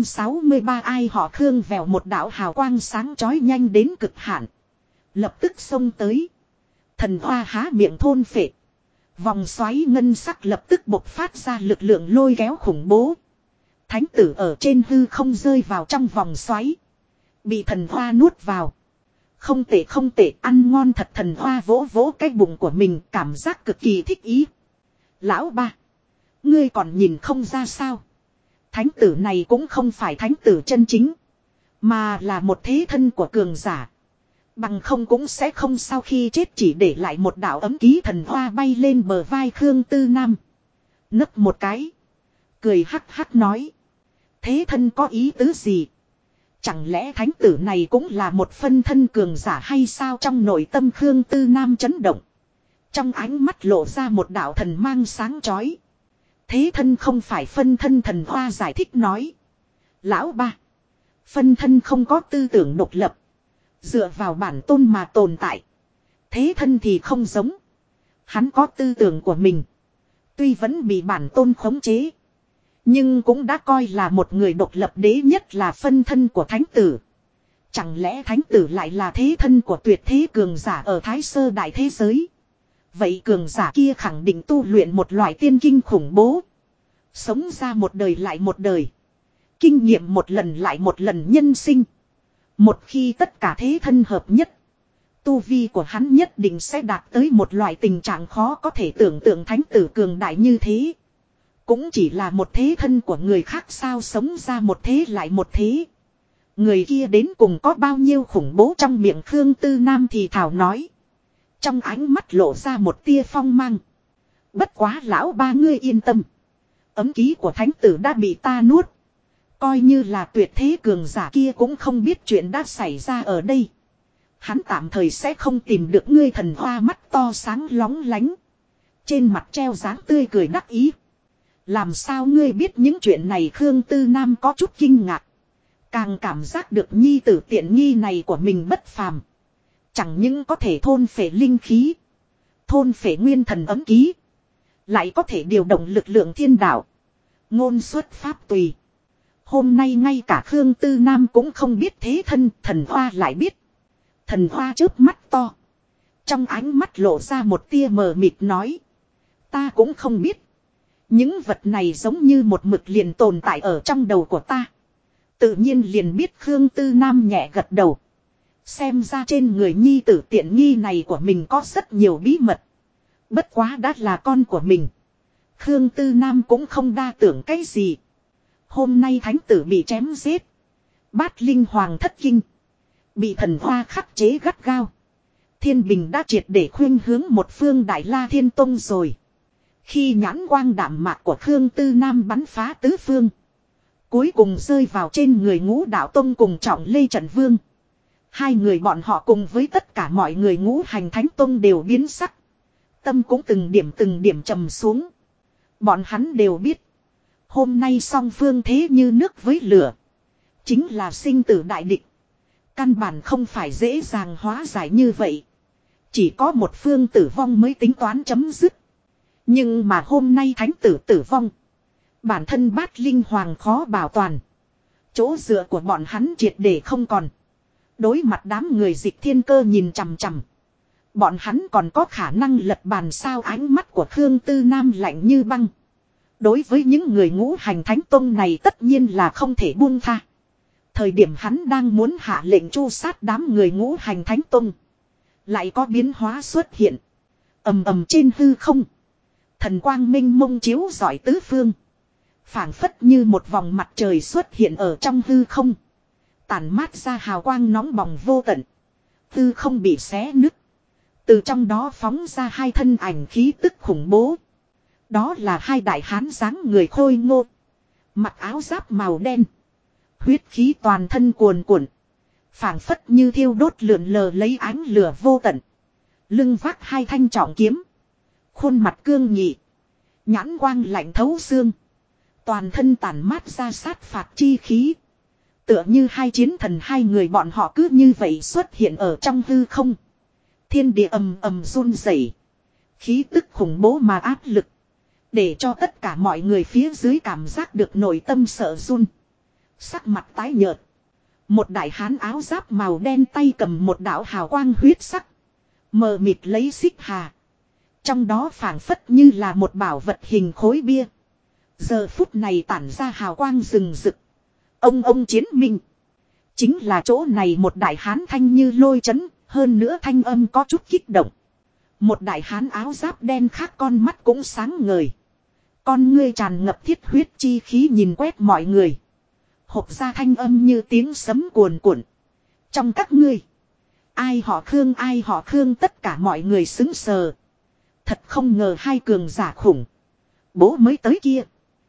963 ai họ Khương vèo một đạo hào quang sáng chói nhanh đến cực hạn. Lập tức xông tới. Thần hoa há miệng thôn phệ. Vòng xoáy ngân sắc lập tức bộc phát ra lực lượng lôi kéo khủng bố. Thánh tử ở trên hư không rơi vào trong vòng xoáy. Bị thần hoa nuốt vào. Không tệ không tệ, ăn ngon thật. Thần hoa vỗ vỗ cái bụng của mình, cảm giác cực kỳ thích ý. Lão ba, ngươi còn nhìn không ra sao? Thánh tử này cũng không phải thánh tử chân chính, mà là một thế thân của cường giả. Bằng không cũng sẽ không sau khi chết chỉ để lại một đạo ấm ký. Thần hoa bay lên bờ vai Khương Tư Nam. Nấc một cái. Cười hắc hắc nói. Thế thân có ý tứ gì? Chẳng lẽ thánh tử này cũng là một phân thân cường giả hay sao? Trong nội tâm Khương Tư Nam chấn động. Trong ánh mắt lộ ra một đạo thần mang sáng chói. Thế thân không phải phân thân. Thần hoa giải thích nói. Lão ba, phân thân không có tư tưởng độc lập. Dựa vào bản tôn mà tồn tại. Thế thân thì không giống. Hắn có tư tưởng của mình. Tuy vẫn bị bản tôn khống chế. Nhưng cũng đã coi là một người độc lập. Đế nhất là phân thân của thánh tử. Chẳng lẽ thánh tử lại là thế thân của tuyệt thế cường giả ở Thái Sơ đại thế giới? Vậy cường giả kia khẳng định tu luyện một loại tiên kinh khủng bố. Sống ra một đời lại một đời. Kinh nghiệm một lần lại một lần nhân sinh. Một khi tất cả thế thân hợp nhất. Tu vi của hắn nhất định sẽ đạt tới một loại tình trạng khó có thể tưởng tượng. Thánh tử cường đại như thế. Cũng chỉ là một thế thân của người khác sao? Sống ra một thế lại một thế. Người kia đến cùng có bao nhiêu khủng bố? Trong miệng Khương Tư Nam thì thào nói. Trong ánh mắt lộ ra một tia phong mang. Bất quá lão ba ngươi yên tâm. Ấm ký của thánh tử đã bị ta nuốt. Coi như là tuyệt thế cường giả kia cũng không biết chuyện đã xảy ra ở đây. Hắn tạm thời sẽ không tìm được ngươi. Thần hoa mắt to sáng lóng lánh. Trên mặt treo dáng tươi cười đắc ý. Làm sao ngươi biết những chuyện này? Khương Tư Nam có chút kinh ngạc. Càng cảm giác được nhi tử tiện nghi này của mình bất phàm. Chẳng những có thể thôn phệ linh khí. Thôn phệ nguyên thần ấm ký. Lại có thể điều động lực lượng thiên đạo. Ngôn xuất pháp tùy. Hôm nay ngay cả Khương Tư Nam cũng không biết thế thân. Thần hoa lại biết. Thần hoa chớp mắt to. Trong ánh mắt lộ ra một tia mờ mịt nói. Ta cũng không biết. Những vật này giống như một mực liền tồn tại ở trong đầu của ta. Tự nhiên liền biết. Khương Tư Nam nhẹ gật đầu. Xem ra trên người nhi tử tiện nghi này của mình có rất nhiều bí mật. Bất quá đã là con của mình. Khương Tư Nam cũng không đa tưởng cái gì. Hôm nay thánh tử bị chém giết. Bát linh hoàng thất kinh. Bị thần hoa khắc chế gắt gao. Thiên bình đã triệt để khuynh hướng một phương Đại La Thiên Tông rồi. Khi nhãn quang đạm mạc của Khương Tư Nam bắn phá tứ phương. Cuối cùng rơi vào trên người Ngũ Đạo Tông cùng Trọng Lê Trận Vương. Hai người bọn họ cùng với tất cả mọi người Ngũ Hành Thánh Tông đều biến sắc. Tâm cũng từng điểm trầm xuống. Bọn hắn đều biết. Hôm nay song phương thế như nước với lửa. Chính là sinh tử đại địch. Căn bản không phải dễ dàng hóa giải như vậy. Chỉ có một phương tử vong mới tính toán chấm dứt. Nhưng mà hôm nay thánh tử tử vong. Bản thân Bát Linh Hoàng khó bảo toàn. Chỗ dựa của bọn hắn triệt để không còn. Đối mặt đám người Dịch Thiên Cơ nhìn chằm chằm. Bọn hắn còn có khả năng lật bàn sao? Ánh mắt của Khương Tư Nam lạnh như băng. Đối với những người Ngũ Hành Thánh Tông này tất nhiên là không thể buông tha. Thời điểm hắn đang muốn hạ lệnh tru sát đám người Ngũ Hành Thánh Tông. Lại có biến hóa xuất hiện. Ầm ầm trên hư không. Thần quang minh mông chiếu rọi tứ phương. Phảng phất như một vòng mặt trời xuất hiện ở trong hư không. Tản mát ra hào quang nóng bỏng vô tận. Hư không bị xé nứt. Từ trong đó phóng ra hai thân ảnh khí tức khủng bố. Đó là hai đại hán dáng người khôi ngô. Mặc áo giáp màu đen. Huyết khí toàn thân cuồn cuộn. Phảng phất như thiêu đốt lượn lờ lấy ánh lửa vô tận. Lưng vác hai thanh trọng kiếm. Khuôn mặt cương nghị. Nhãn quang lạnh thấu xương. Toàn thân tản mát ra sát phạt chi khí. Tựa như hai chiến thần, hai người bọn họ cứ như vậy xuất hiện ở trong hư không. Thiên địa ầm ầm run rẩy. Khí tức khủng bố mà áp lực. Để cho tất cả mọi người phía dưới cảm giác được nội tâm sợ run. Sắc mặt tái nhợt. Một đại hán áo giáp màu đen tay cầm một đạo hào quang huyết sắc. Mờ mịt lấy xích hà. Trong đó phảng phất như là một bảo vật hình khối bia. Giờ phút này tản ra hào quang rừng rực. Ông chiến minh. Chính là chỗ này một đại hán thanh như lôi chấn. Hơn nữa thanh âm có chút kích động. Một đại hán áo giáp đen khác con mắt cũng sáng ngời. Con ngươi tràn ngập thiết huyết chi khí nhìn quét mọi người. Hộp ra thanh âm như tiếng sấm cuồn cuộn. Trong các ngươi. Ai họ Khương tất cả mọi người xứng sờ. Thật không ngờ hai cường giả khủng. Bố mới tới kia.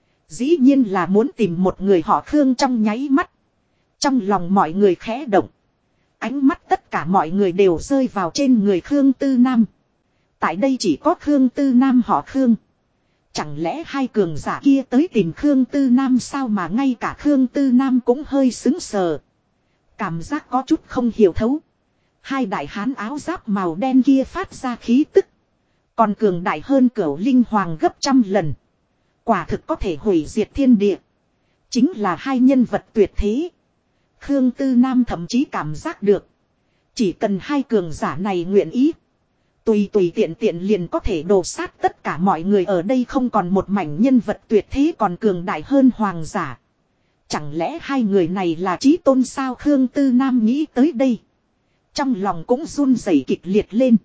Dĩ nhiên là muốn tìm một người họ Khương trong nháy mắt. Trong lòng mọi người khẽ động. Ánh mắt tất cả mọi người đều rơi vào trên người Khương Tư Nam. Tại đây chỉ có Khương Tư Nam họ Khương. Chẳng lẽ hai cường giả kia tới tìm Khương Tư Nam sao mà ngay cả Khương Tư Nam cũng hơi sững sờ. Cảm giác có chút không hiểu thấu. Hai đại hán áo giáp màu đen kia phát ra khí tức. Còn cường đại hơn Cửu Linh Hoàng gấp trăm lần. Quả thực có thể hủy diệt thiên địa. Chính là hai nhân vật tuyệt thế. Khương Tư Nam thậm chí cảm giác được. Chỉ cần hai cường giả này nguyện ý. Tùy tiện liền có thể đổ sát tất cả mọi người ở đây, không còn một mảnh nhân vật tuyệt thế còn cường đại hơn hoàng giả. Chẳng lẽ hai người này là chí tôn sao? Khương Tư Nam nghĩ tới đây. Trong lòng cũng run rẩy kịch liệt lên.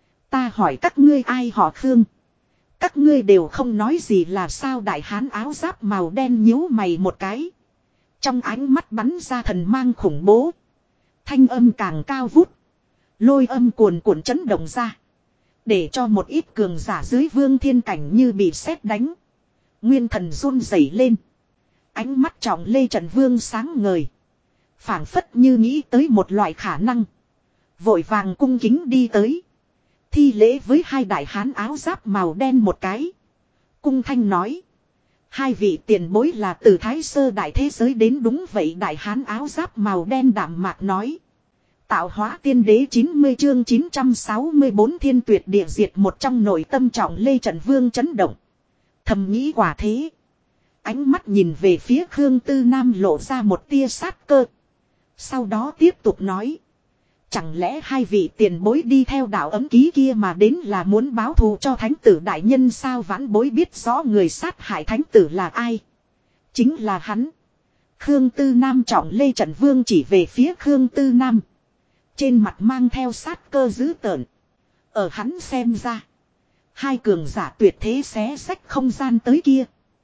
Ta hỏi các ngươi ai họ Khương? Các ngươi đều không nói gì là sao? Đại hán áo giáp màu đen nhíu mày một cái. Trong ánh mắt bắn ra thần mang khủng bố. Thanh âm càng cao vút. Lôi âm cuồn cuộn chấn động ra. Để cho một ít cường giả dưới vương thiên cảnh như bị sét đánh. Nguyên thần run rẩy lên. Ánh mắt trọng lê trận vương sáng ngời. Phảng phất như nghĩ tới một loại khả năng. Vội vàng cung kính đi tới. Thi lễ với hai đại hán áo giáp màu đen một cái. Cung thanh nói. Hai vị tiền bối là từ Thái Sơ đại thế giới đến. Đúng vậy, đại hán áo giáp màu đen đạm mạc nói. Tạo hóa tiên đế 90 chương 964 thiên tuyệt địa diệt. Một trong nội tâm trọng lê trận vương chấn động. Thầm nghĩ quả thế. Ánh mắt nhìn về phía Khương Tư Nam lộ ra một tia sát cơ. Sau đó tiếp tục nói. Chẳng lẽ hai vị tiền bối đi theo đạo ấm ký kia mà đến là muốn báo thù cho thánh tử đại nhân sao? Vãn bối biết rõ người sát hại thánh tử là ai. Chính là hắn. Khương Tư Nam trọng lê trận vương chỉ về phía Khương Tư Nam. Trên mặt mang theo sát cơ dữ tợn. Ở hắn xem ra. Hai cường giả tuyệt thế xé xách không gian tới kia.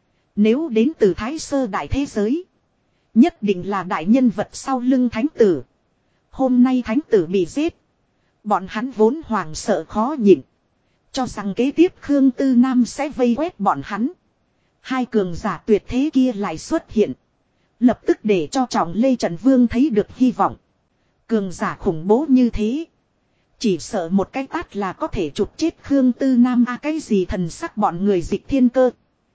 Nếu đến từ Thái Sơ đại thế giới. Nhất định là đại nhân vật sau lưng thánh tử. Hôm nay thánh tử bị giết. Bọn hắn vốn hoảng sợ khó nhịn. Cho rằng kế tiếp Khương Tư Nam sẽ vây quét bọn hắn. Hai cường giả tuyệt thế kia lại xuất hiện. Lập tức để cho trọng lê trận vương thấy được hy vọng. Cường giả khủng bố như thế. Chỉ sợ một cái tát là có thể chụp chết Khương Tư Nam. Cái gì thần sắc bọn người dịch thiên cơ.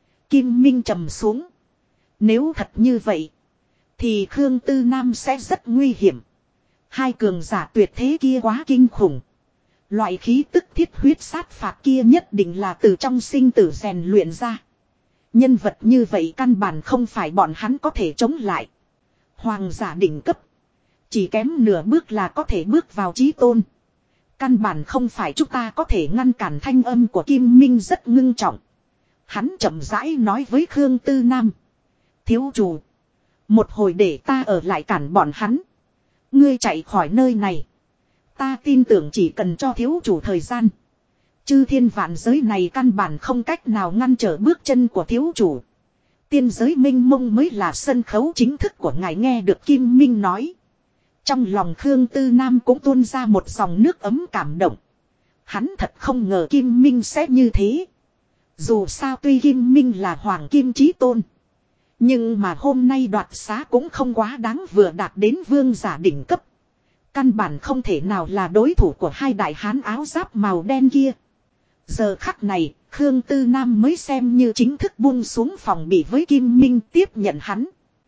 Kim Minh trầm xuống. Nếu thật như vậy. Thì Khương Tư Nam sẽ rất nguy hiểm. Hai cường giả tuyệt thế kia quá kinh khủng. Loại khí tức thiết huyết sát phạt kia nhất định là từ trong sinh tử rèn luyện ra. Nhân vật như vậy căn bản không phải bọn hắn có thể chống lại. Hoàng giả đỉnh cấp. Chỉ kém nửa bước là có thể bước vào chí tôn. Căn bản không phải chúng ta có thể ngăn cản. Thanh âm của Kim Minh rất ngưng trọng. Hắn chậm rãi nói với Khương Tư Nam. Thiếu chủ. Một hồi để ta ở lại cản bọn hắn. Ngươi chạy khỏi nơi này. Ta tin tưởng chỉ cần cho thiếu chủ thời gian. Chư thiên vạn giới này căn bản không cách nào ngăn trở bước chân của thiếu chủ. Tiên giới minh mông mới là sân khấu chính thức của ngài. Nghe được Kim Minh nói. Trong lòng Khương Tư Nam cũng tuôn ra một dòng nước ấm cảm động. Hắn thật không ngờ Kim Minh sẽ như thế. Dù sao tuy Kim Minh là Hoàng Kim Chí Tôn. Nhưng mà hôm nay đoạt xá cũng không quá đáng, vừa đạt đến vương giả đỉnh cấp. Căn bản không thể nào là đối thủ của hai đại hán áo giáp màu đen kia. Giờ khắc này, Khương Tư Nam mới xem như chính thức buông xuống phòng bị với Kim Minh, tiếp nhận hắn.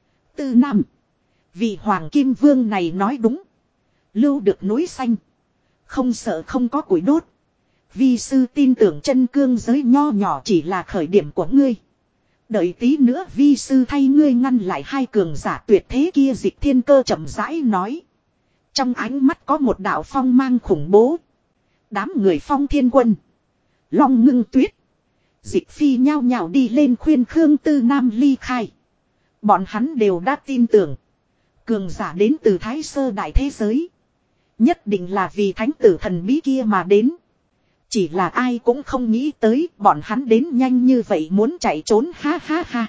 Tư Nam, vị Hoàng Kim Vương này nói đúng. Lưu được núi xanh, không sợ không có củi đốt. Vi sư tin tưởng chân cương giới nho nhỏ chỉ là khởi điểm của ngươi. Đợi tí nữa vi sư thay ngươi ngăn lại hai cường giả tuyệt thế kia. Dịch Thiên Cơ chậm rãi nói. Trong ánh mắt có một đạo phong mang khủng bố. Đám người Phong Thiên Quân, Long Ngưng Tuyết, Dịch Phi nhao nhao đi lên khuyên Khương Tư Nam ly khai. Bọn hắn đều đã tin tưởng. Cường giả đến từ Thái Sơ đại thế giới, nhất định là vì thánh tử thần bí kia mà đến. Chỉ là ai cũng không nghĩ tới bọn hắn đến nhanh như vậy muốn chạy trốn, ha ha ha.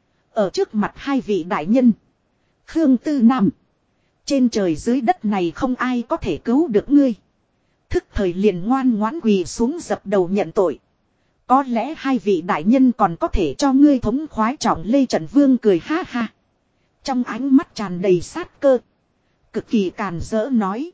Ở trước mặt hai vị đại nhân, Khương Tư Nam, trên trời dưới đất này không ai có thể cứu được ngươi. Thức thời liền ngoan ngoãn quỳ xuống dập đầu nhận tội. Có lẽ hai vị đại nhân còn có thể cho ngươi thống khoái trọng. Lê Trần Vương cười ha ha, trong ánh mắt tràn đầy sát cơ, cực kỳ càn rỡ nói.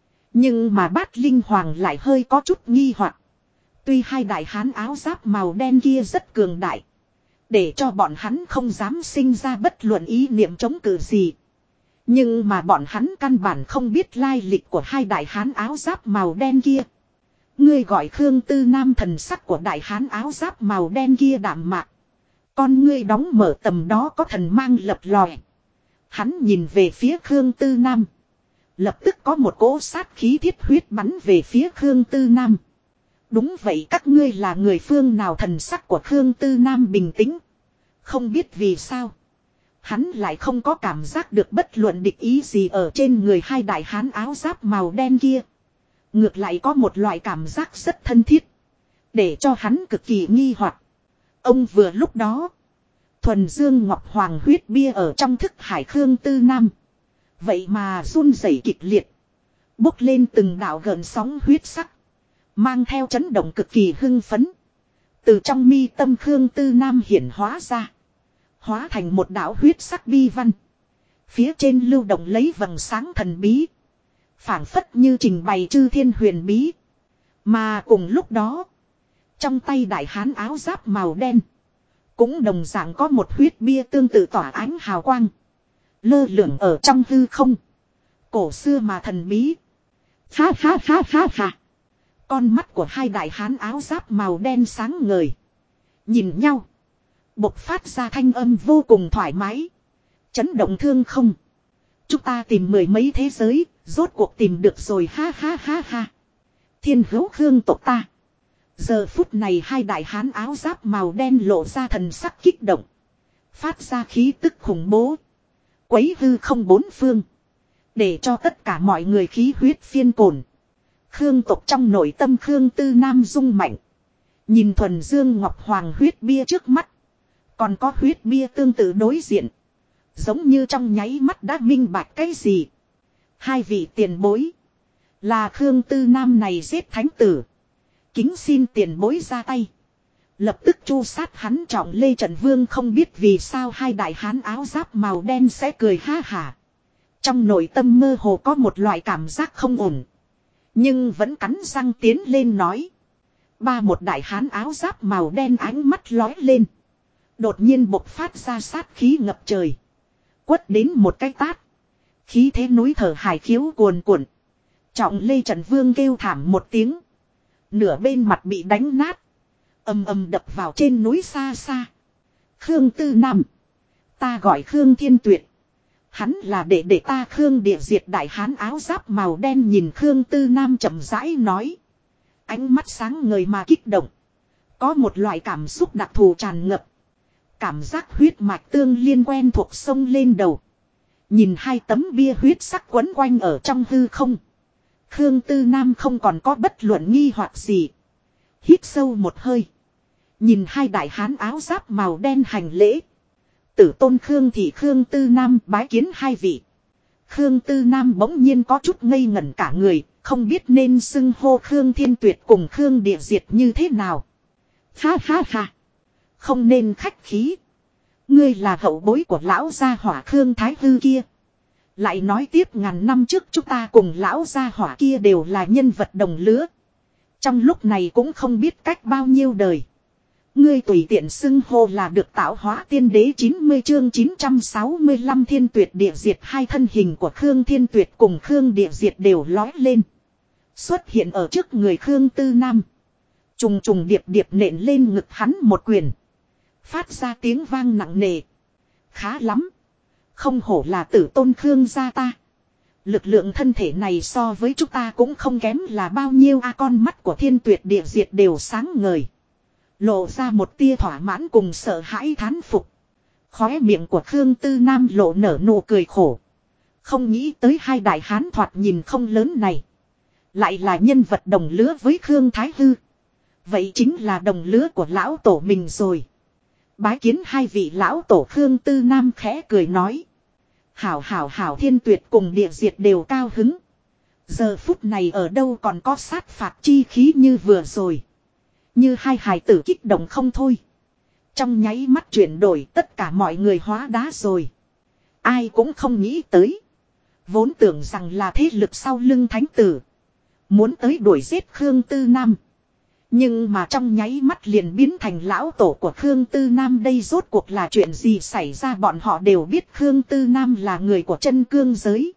Nhưng mà Bát Linh Hoàng lại hơi có chút nghi hoặc. Tuy hai đại hán áo giáp màu đen kia rất cường đại, để cho bọn hắn không dám sinh ra bất luận ý niệm chống cự gì. Nhưng mà bọn hắn căn bản không biết lai lịch của hai đại hán áo giáp màu đen kia. Ngươi gọi Khương Tư Nam, thần sắc của đại hán áo giáp màu đen kia đạm mạc. Con ngươi đóng mở tầm đó có thần mang lập lòe. Hắn nhìn về phía Khương Tư Nam. Lập tức có một cỗ sát khí thiết huyết bắn về phía Khương Tư Nam. Đúng vậy, các ngươi là người phương nào? Thần sắc của Khương Tư Nam bình tĩnh. Không biết vì sao, hắn lại không có cảm giác được bất luận địch ý gì ở trên người hai đại hán áo giáp màu đen kia. Ngược lại có một loại cảm giác rất thân thiết, để cho hắn cực kỳ nghi hoặc. Ông vừa lúc đó, thuần dương ngọc hoàng huyết bia ở trong thức hải Khương Tư Nam, vậy mà run rẩy kịch liệt, bốc lên từng đạo gợn sóng huyết sắc, mang theo chấn động cực kỳ hưng phấn. Từ trong mi tâm Khương Tư Nam hiển hóa ra, hóa thành một đạo huyết sắc bi văn. Phía trên lưu động lấy vầng sáng thần bí, phảng phất như trình bày chư thiên huyền bí. Mà cùng lúc đó, trong tay đại hán áo giáp màu đen cũng đồng dạng có một huyết bia tương tự tỏa ánh hào quang, lơ lửng ở trong hư không, cổ xưa mà thần bí. Ha ha ha ha ha. Con mắt của hai đại hán áo giáp màu đen sáng ngời, nhìn nhau, bộc phát ra thanh âm vô cùng thoải mái, chấn động thương không. Chúng ta tìm mười mấy thế giới, rốt cuộc tìm được rồi, ha ha ha ha. Thiên hữu Khương tộc ta. Giờ phút này hai đại hán áo giáp màu đen lộ ra thần sắc kích động, phát ra khí tức khủng bố, quấy hư không bốn phương, để cho tất cả mọi người khí huyết phiên cồn. Khương tộc trong nội tâm Khương Tư Nam rung mạnh, nhìn thuần dương ngọc hoàng huyết bia trước mắt, còn có huyết bia tương tự đối diện, giống như trong nháy mắt đã minh bạch cái gì. Hai vị tiền bối, là Khương Tư Nam này giết thánh tử, kính xin tiền bối ra tay. Lập tức chu sát hắn. Trọng Lê Trần Vương không biết vì sao hai đại hán áo giáp màu đen sẽ cười ha hả. Trong nội tâm mơ hồ có một loại cảm giác không ổn, nhưng vẫn cắn răng tiến lên nói. Một đại hán áo giáp màu đen ánh mắt lói lên, đột nhiên bộc phát ra sát khí ngập trời, quất đến một cái tát, khí thế núi thở hải khiếu cuồn cuộn. Trọng Lê Trần Vương kêu thảm một tiếng, nửa bên mặt bị đánh nát, ầm ầm đập vào trên núi xa xa. Khương Tư Nam, ta gọi Khương Thiên Tuyệt, hắn là đệ ta Khương Địa Diệt. Đại hán áo giáp màu đen nhìn Khương Tư Nam chậm rãi nói, ánh mắt sáng ngời mà kích động, có một loại cảm xúc đặc thù tràn ngập, cảm giác huyết mạch tương liên quen thuộc sông lên đầu. Nhìn hai tấm bia huyết sắc quấn quanh ở trong hư không, Khương Tư Nam không còn có bất luận nghi hoặc gì. Hít sâu một hơi, nhìn hai đại hán áo giáp màu đen hành lễ. Tử tôn Khương thì Khương Tư Nam bái kiến hai vị. Khương Tư Nam bỗng nhiên có chút ngây ngẩn cả người, không biết nên xưng hô Khương Thiên Tuyệt cùng Khương Địa Diệt như thế nào. Ha ha ha, không nên khách khí. Ngươi là hậu bối của lão gia hỏa Khương Thái Hư kia. Lại nói tiếp ngàn năm trước chúng ta cùng lão gia hỏa kia đều là nhân vật đồng lứa. Trong lúc này cũng không biết cách bao nhiêu đời. Ngươi tùy tiện xưng hô là được tạo hóa tiên đế 90 chương 965 thiên tuyệt địa diệt. Hai thân hình của Khương Thiên Tuyệt cùng Khương Địa Diệt đều lói lên. Xuất hiện ở trước người Khương Tư Nam. Trùng trùng điệp điệp nện lên ngực hắn một quyền. Phát ra tiếng vang nặng nề. Khá lắm. Không hổ là tử tôn Khương gia ta. Lực lượng thân thể này so với chúng ta cũng không kém là bao nhiêu a. Con mắt của Thiên Tuyệt Địa Diệt đều sáng ngời. Lộ ra một tia thỏa mãn cùng sợ hãi thán phục. Khóe miệng của Khương Tư Nam lộ nở nụ cười khổ. Không nghĩ tới hai đại hán thoạt nhìn không lớn này. Lại là nhân vật đồng lứa với Khương Thái Hư. Vậy chính là đồng lứa của lão tổ mình rồi. Bái kiến hai vị lão tổ. Khương Tư Nam khẽ cười nói. Hảo Thiên Tuyệt cùng Địa Diệt đều cao hứng. Giờ phút này ở đâu còn có sát phạt chi khí như vừa rồi. Như hai hài tử kích động không thôi. Trong nháy mắt chuyển đổi tất cả mọi người hóa đá rồi. Ai cũng không nghĩ tới. Vốn tưởng rằng là thế lực sau lưng thánh tử. Muốn tới đuổi giết Khương Tư Nam. Nhưng mà trong nháy mắt liền biến thành lão tổ của Khương Tư Nam. Đây rốt cuộc là chuyện gì xảy ra. Bọn họ đều biết Khương Tư Nam là người của chân cương giới.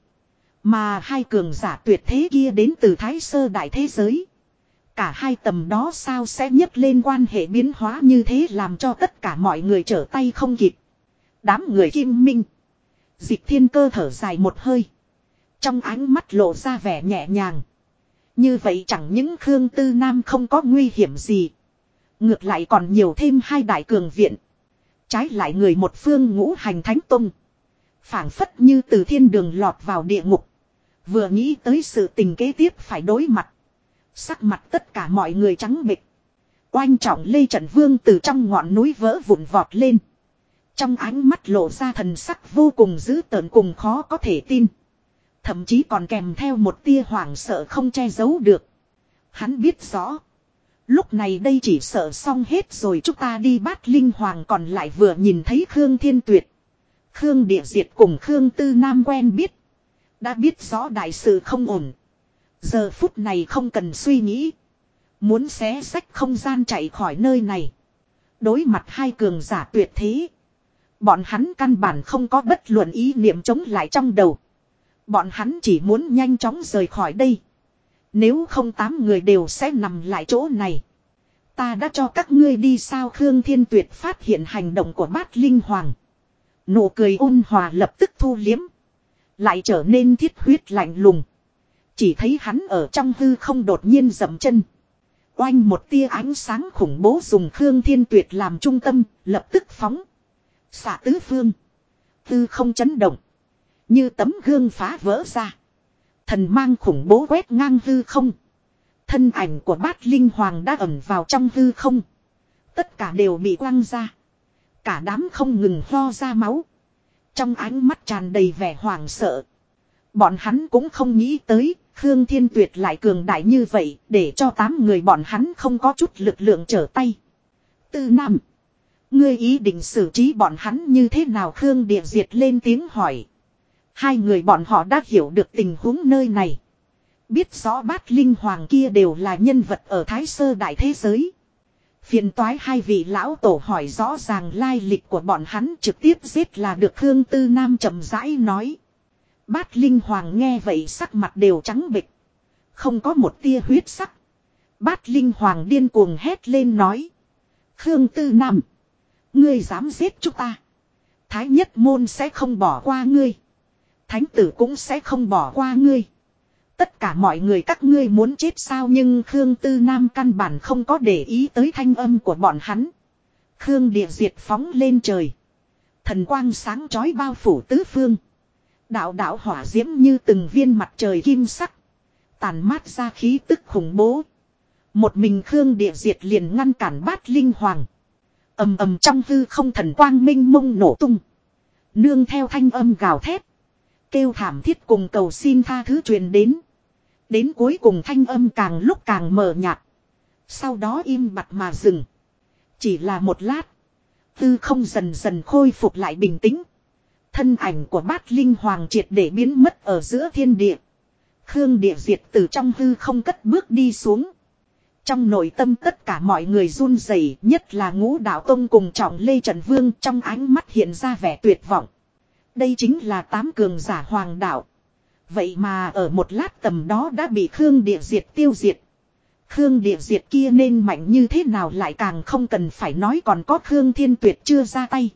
Mà hai cường giả tuyệt thế kia đến từ Thái Sơ Đại Thế Giới. Cả hai tầm đó sao sẽ nhấc lên quan hệ biến hóa như thế làm cho tất cả mọi người trở tay không kịp. Đám người Kim Minh. Dịch Thiên Cơ thở dài một hơi. Trong ánh mắt lộ ra vẻ nhẹ nhàng. Như vậy chẳng những Khương Tư Nam không có nguy hiểm gì. Ngược lại còn nhiều thêm hai đại cường viện. Trái lại người một phương Ngũ Hành Thánh Tông. Phảng phất như từ thiên đường lọt vào địa ngục. Vừa nghĩ tới sự tình kế tiếp phải đối mặt. Sắc mặt tất cả mọi người trắng bệch. Oanh trọng Lê Trận Vương từ trong ngọn núi vỡ vụn vọt lên. Trong ánh mắt lộ ra thần sắc vô cùng dữ tợn cùng khó có thể tin. Thậm chí còn kèm theo một tia hoảng sợ không che giấu được. Hắn biết rõ. Lúc này đây chỉ sợ xong hết rồi chúng ta đi Bát Linh Hoàng còn lại vừa nhìn thấy Khương Thiên Tuyệt. Khương Địa Diệt cùng Khương Tư Nam quen biết. Đã biết rõ đại sự không ổn. Giờ phút này không cần suy nghĩ. Muốn xé xách không gian chạy khỏi nơi này. Đối mặt hai cường giả tuyệt thế. Bọn hắn căn bản không có bất luận ý niệm chống lại trong đầu. Bọn hắn chỉ muốn nhanh chóng rời khỏi đây. Nếu không 8 người đều sẽ nằm lại chỗ này. Ta đã cho các ngươi đi sao. Khương Thiên Tuyệt phát hiện hành động của Bát Linh Hoàng. Nụ cười ôn hòa lập tức thu liếm. Lại trở nên thiết huyết lạnh lùng. Chỉ thấy hắn ở trong hư không đột nhiên dậm chân. Oanh một tia ánh sáng khủng bố dùng Khương Thiên Tuyệt làm trung tâm, lập tức phóng. Xạ tứ phương. Hư không chấn động. Như tấm gương phá vỡ ra. Thần mang khủng bố quét ngang hư không. Thân ảnh của Bát Linh Hoàng đã ẩn vào trong hư không. Tất cả đều bị quăng ra. Cả đám không ngừng ho ra máu. Trong ánh mắt tràn đầy vẻ hoảng sợ. Bọn hắn cũng không nghĩ tới, Khương Thiên Tuyệt lại cường đại như vậy, để cho 8 người bọn hắn không có chút lực lượng trở tay. Tư Nam, ngươi ý định xử trí bọn hắn như thế nào? Khương Địa Diệt lên tiếng hỏi. Hai người bọn họ đã hiểu được tình huống nơi này. Biết rõ Bát Linh Hoàng kia đều là nhân vật ở Thái Sơ Đại Thế Giới. Phiền toái hai vị lão tổ hỏi rõ ràng lai lịch của bọn hắn, trực tiếp giết là được. Khương Tư Nam chậm rãi nói. Bát Linh Hoàng nghe vậy sắc mặt đều trắng bệch. Không có một tia huyết sắc. Bát Linh Hoàng điên cuồng hét lên nói. Khương Tư Nam, ngươi dám giết chúng ta. Thái Nhất Môn sẽ không bỏ qua ngươi. Thánh tử cũng sẽ không bỏ qua ngươi. Tất cả mọi người các ngươi muốn chết sao? Nhưng Khương Tư Nam căn bản không có để ý tới thanh âm của bọn hắn. Khương Địa Diệt phóng lên trời. Thần quang sáng chói bao phủ tứ phương. Đạo đạo hỏa diễm như từng viên mặt trời kim sắc. Tàn mát ra khí tức khủng bố. Một mình Khương Địa Diệt liền ngăn cản Bát Linh Hoàng. Ầm ầm trong hư không thần quang minh mông nổ tung. Nương theo thanh âm gào thét. Kêu thảm thiết cùng cầu xin tha thứ truyền đến. Đến cuối cùng thanh âm càng lúc càng mờ nhạt. Sau đó im bặt mà dừng. Chỉ là một lát. Tư không dần dần khôi phục lại bình tĩnh. Thân ảnh của bát linh hoàng triệt để biến mất ở giữa thiên địa. Khương Địa Diệt từ trong hư không cất bước đi xuống. Trong nội tâm tất cả mọi người run rẩy, nhất là Ngũ Đạo Tông cùng Trọng Lê Trần Vương, trong ánh mắt hiện ra vẻ tuyệt vọng. Đây chính là 8 cường giả hoàng đạo. Vậy mà ở một lát tầm đó đã bị Khương Địa Diệt tiêu diệt. Khương Địa Diệt kia nên mạnh như thế nào lại càng không cần phải nói, còn có Khương Thiên Tuyệt chưa ra tay.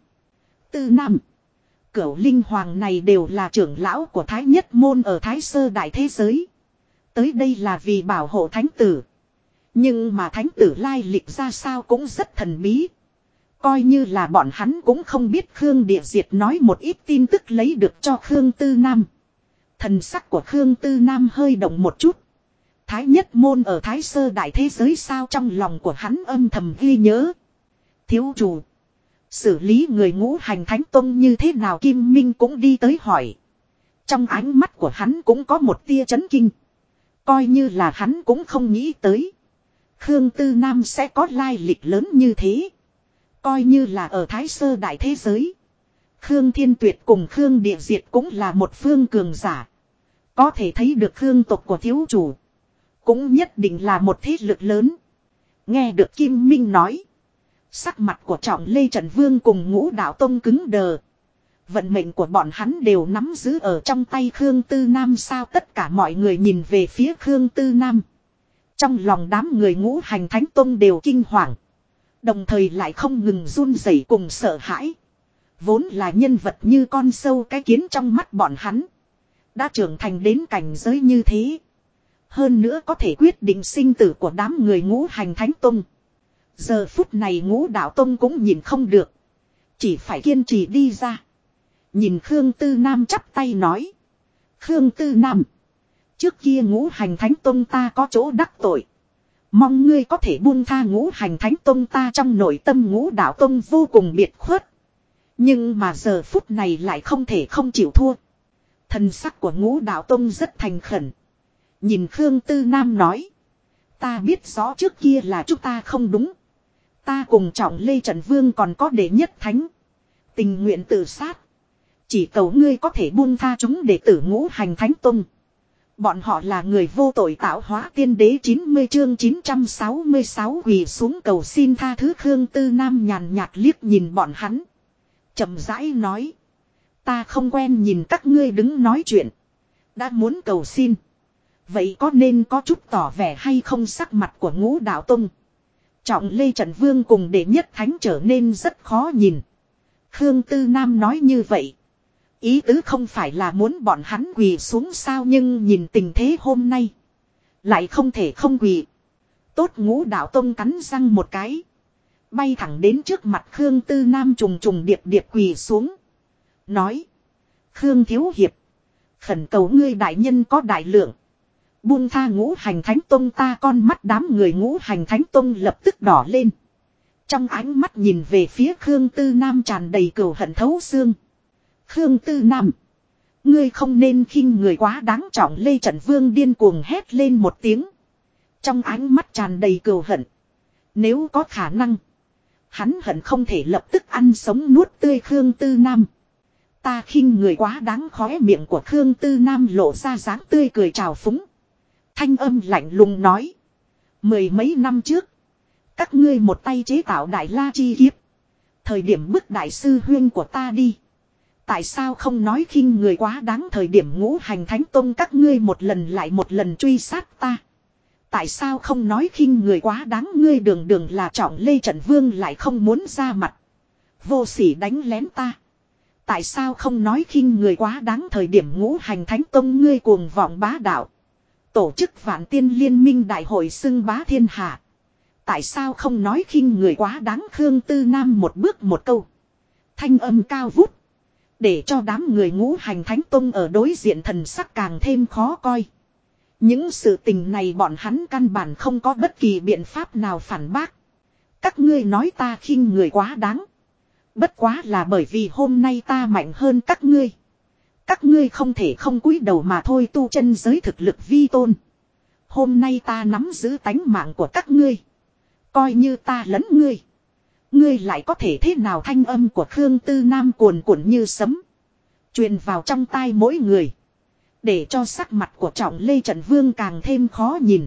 Tư Nam, Cửu Linh Hoàng này đều là trưởng lão của Thái Nhất Môn ở Thái Sơ Đại Thế Giới. Tới đây là vì bảo hộ thánh tử. Nhưng mà thánh tử lai lịch ra sao cũng rất thần bí. Coi như là bọn hắn cũng không biết. Khương Địa Diệt nói một ít tin tức lấy được cho Khương Tư Nam. Thần sắc của Khương Tư Nam hơi động một chút. Thái Nhất Môn ở Thái Sơ Đại Thế Giới sao, trong lòng của hắn âm thầm ghi nhớ. Thiếu chủ, xử lý người Ngũ Hành Thánh Tông như thế nào? Kim Minh cũng đi tới hỏi. Trong ánh mắt của hắn cũng có một tia chấn kinh. Coi như là hắn cũng không nghĩ tới Khương Tư Nam sẽ có lai lịch lớn như thế. Coi như là ở Thái Sơ Đại Thế Giới, Khương Thiên Tuyệt cùng Khương Địa Diệt cũng là một phương cường giả. Có thể thấy được Khương tộc của thiếu chủ cũng nhất định là một thế lực lớn. Nghe được Kim Minh nói, sắc mặt của Trọng Lê Trần Vương cùng Ngũ Đạo Tông cứng đờ. Vận mệnh của bọn hắn đều nắm giữ ở trong tay Khương Tư Nam sao? Tất cả mọi người nhìn về phía Khương Tư Nam. Trong lòng đám người Ngũ Hành Thánh Tông đều kinh hoàng. Đồng thời lại không ngừng run rẩy cùng sợ hãi. Vốn là nhân vật như con sâu cái kiến trong mắt bọn hắn, đã trưởng thành đến cảnh giới như thế. Hơn nữa có thể quyết định sinh tử của đám người Ngũ Hành Thánh Tông. Giờ phút này Ngũ Đạo Tông cũng nhìn không được, chỉ phải kiên trì đi ra. Nhìn Khương Tư Nam chắp tay nói. Khương Tư Nam, trước kia Ngũ Hành Thánh Tông ta có chỗ đắc tội, mong ngươi có thể buông tha Ngũ Hành Thánh Tông ta. Trong nội tâm Ngũ Đạo Tông vô cùng biệt khuất, nhưng mà giờ phút này lại không thể không chịu thua. Thần sắc của Ngũ Đạo Tông rất thành khẩn. Nhìn Khương Tư Nam nói. Ta biết rõ trước kia là chúng ta không đúng. Ta cùng Trọng Lê Trần Vương còn có Đệ Nhất Thánh tình nguyện tự sát. Chỉ cầu ngươi có thể buông tha chúng đệ tử Ngũ Hành Thánh Tông. Bọn họ là người vô tội tạo hóa tiên đế. 90 chương 966 quỳ xuống cầu xin tha thứ. Khương Tư Nam nhàn nhạt liếc nhìn bọn hắn, chậm rãi nói. Ta không quen nhìn các ngươi đứng nói chuyện, đã muốn cầu xin, vậy có nên có chút tỏ vẻ hay không? Sắc mặt của Ngũ Đạo Tông, Trọng Lê Trần Vương cùng Đệ Nhất Thánh trở nên rất khó nhìn. Khương Tư Nam nói như vậy, ý tứ không phải là muốn bọn hắn quỳ xuống sao? Nhưng nhìn tình thế hôm nay, lại không thể không quỳ. Tốt, Ngũ Đạo Tông cắn răng một cái, bay thẳng đến trước mặt Khương Tư Nam trùng trùng điệp điệp quỳ xuống. Nói. Khương Thiếu Hiệp, khẩn cầu ngươi đại nhân có đại lượng, buông tha Ngũ Hành Thánh Tông ta. Con mắt đám người Ngũ Hành Thánh Tông lập tức đỏ lên. Trong ánh mắt nhìn về phía Khương Tư Nam tràn đầy cừu hận thấu xương. Khương Tư Nam, ngươi không nên khinh người quá đáng. Trọng Lê Trần Vương điên cuồng hét lên một tiếng, trong ánh mắt tràn đầy cừu hận. Nếu có khả năng, hắn hận không thể lập tức ăn sống nuốt tươi Khương Tư Nam. Ta khinh người quá đáng. Khóe miệng của Khương Tư Nam lộ ra dáng tươi cười trào phúng. Thanh âm lạnh lùng nói. 10 mấy năm trước, các ngươi một tay chế tạo Đại La Chi Kiếp, thời điểm bức đại sư huyên của ta đi. Tại sao không nói khinh người quá đáng? Thời điểm Ngũ Hành Thánh Tông các ngươi một lần lại một lần truy sát ta. Tại sao không nói khinh người quá đáng? Ngươi đường đường là Trọng Lê Trần Vương lại không muốn ra mặt, vô sỉ đánh lén ta. Tại sao không nói khinh người quá đáng? Thời điểm Ngũ Hành Thánh Tông ngươi cuồng vọng bá đạo, tổ chức Vạn Tiên Liên Minh đại hội xưng bá thiên hạ. Tại sao không nói khinh người quá đáng? Khương Tư Nam một bước một câu, thanh âm cao vút, để cho đám người Ngũ Hành Thánh Tông ở đối diện thần sắc càng thêm khó coi. Những sự tình này bọn hắn căn bản không có bất kỳ biện pháp nào phản bác. Các ngươi nói ta khinh người quá đáng, bất quá là bởi vì hôm nay ta mạnh hơn các ngươi. Các ngươi không thể không cúi đầu mà thôi. Tu chân giới thực lực vi tôn, hôm nay ta nắm giữ tánh mạng của các ngươi. Coi như ta lấn ngươi, Ngươi lại có thể thế nào? Thanh âm của Khương Tư Nam cuồn cuộn như sấm. Truyền vào trong tai mỗi người. Để cho sắc mặt của Trọng Lê Trận Vương càng thêm khó nhìn.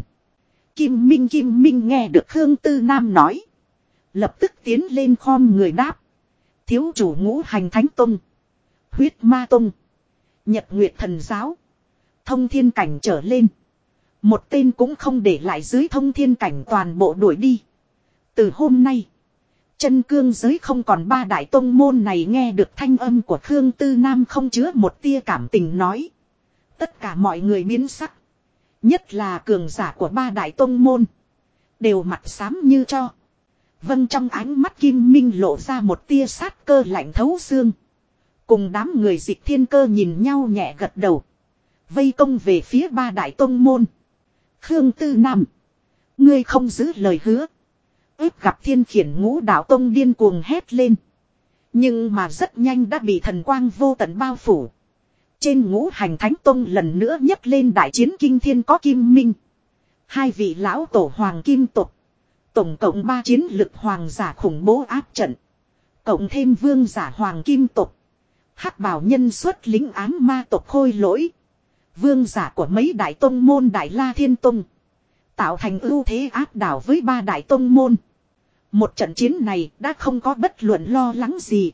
Kim Minh nghe được Khương Tư Nam nói. Lập tức tiến lên khom người đáp. Thiếu chủ Ngũ Hành Thánh Tông. Huyết Ma Tông. Nhật Nguyệt Thần Giáo. Thông thiên cảnh trở lên. Một tên cũng không để lại, dưới thông thiên cảnh toàn bộ đuổi đi. Từ hôm nay. Chân cương giới không còn ba đại tông môn này. Nghe được thanh âm của Khương Tư Nam không chứa một tia cảm tình nói. Tất cả mọi người biến sắc. Nhất là cường giả của ba đại tông môn. Đều mặt xám như cho. Vâng, trong ánh mắt Kim Minh lộ ra một tia sát cơ lạnh thấu xương. Cùng đám người Dịch Thiên Cơ nhìn nhau nhẹ gật đầu. Vây công về phía ba đại tông môn. Khương Tư Nam. Ngươi không giữ lời hứa. Ếp gặp Thiên Khiển Ngũ Đạo Tông điên cuồng hét lên. Nhưng mà rất nhanh đã bị thần quang vô tận bao phủ. Trên Ngũ Hành Thánh Tông lần nữa nhấc lên đại chiến kinh thiên, có Kim Minh. Hai vị lão tổ hoàng kim tộc. Tổng cộng 3 chiến lực hoàng giả khủng bố áp trận. Cộng thêm vương giả hoàng kim tộc. Hắc Bảo nhân xuất lính ám ma tộc Khôi Lỗi. Vương giả của mấy đại tông môn Đại La Thiên Tông. Tạo thành ưu thế áp đảo với ba đại tông môn. Một trận chiến này đã không có bất luận lo lắng gì.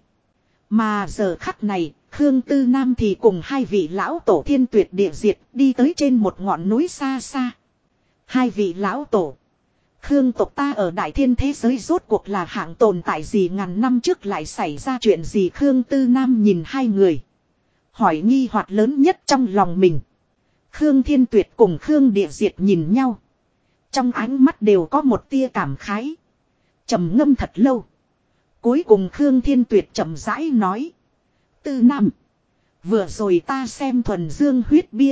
Mà giờ khắc này, Khương Tư Nam thì cùng hai vị lão tổ thiên tuyệt địa diệt đi tới trên một ngọn núi xa xa. Hai vị lão tổ. Khương tộc ta ở đại thiên thế giới rốt cuộc là hạng tồn tại gì, ngàn năm trước lại xảy ra chuyện gì? Khương Tư Nam nhìn hai người. Hỏi nghi hoặc lớn nhất trong lòng mình. Khương Thiên Tuyệt cùng Khương Địa Diệt nhìn nhau. Trong ánh mắt đều có một tia cảm khái. Trầm ngâm thật lâu. Cuối cùng Khương Thiên Tuyệt chậm rãi nói. Tư Nam. Vừa rồi ta xem thuần dương huyết bia.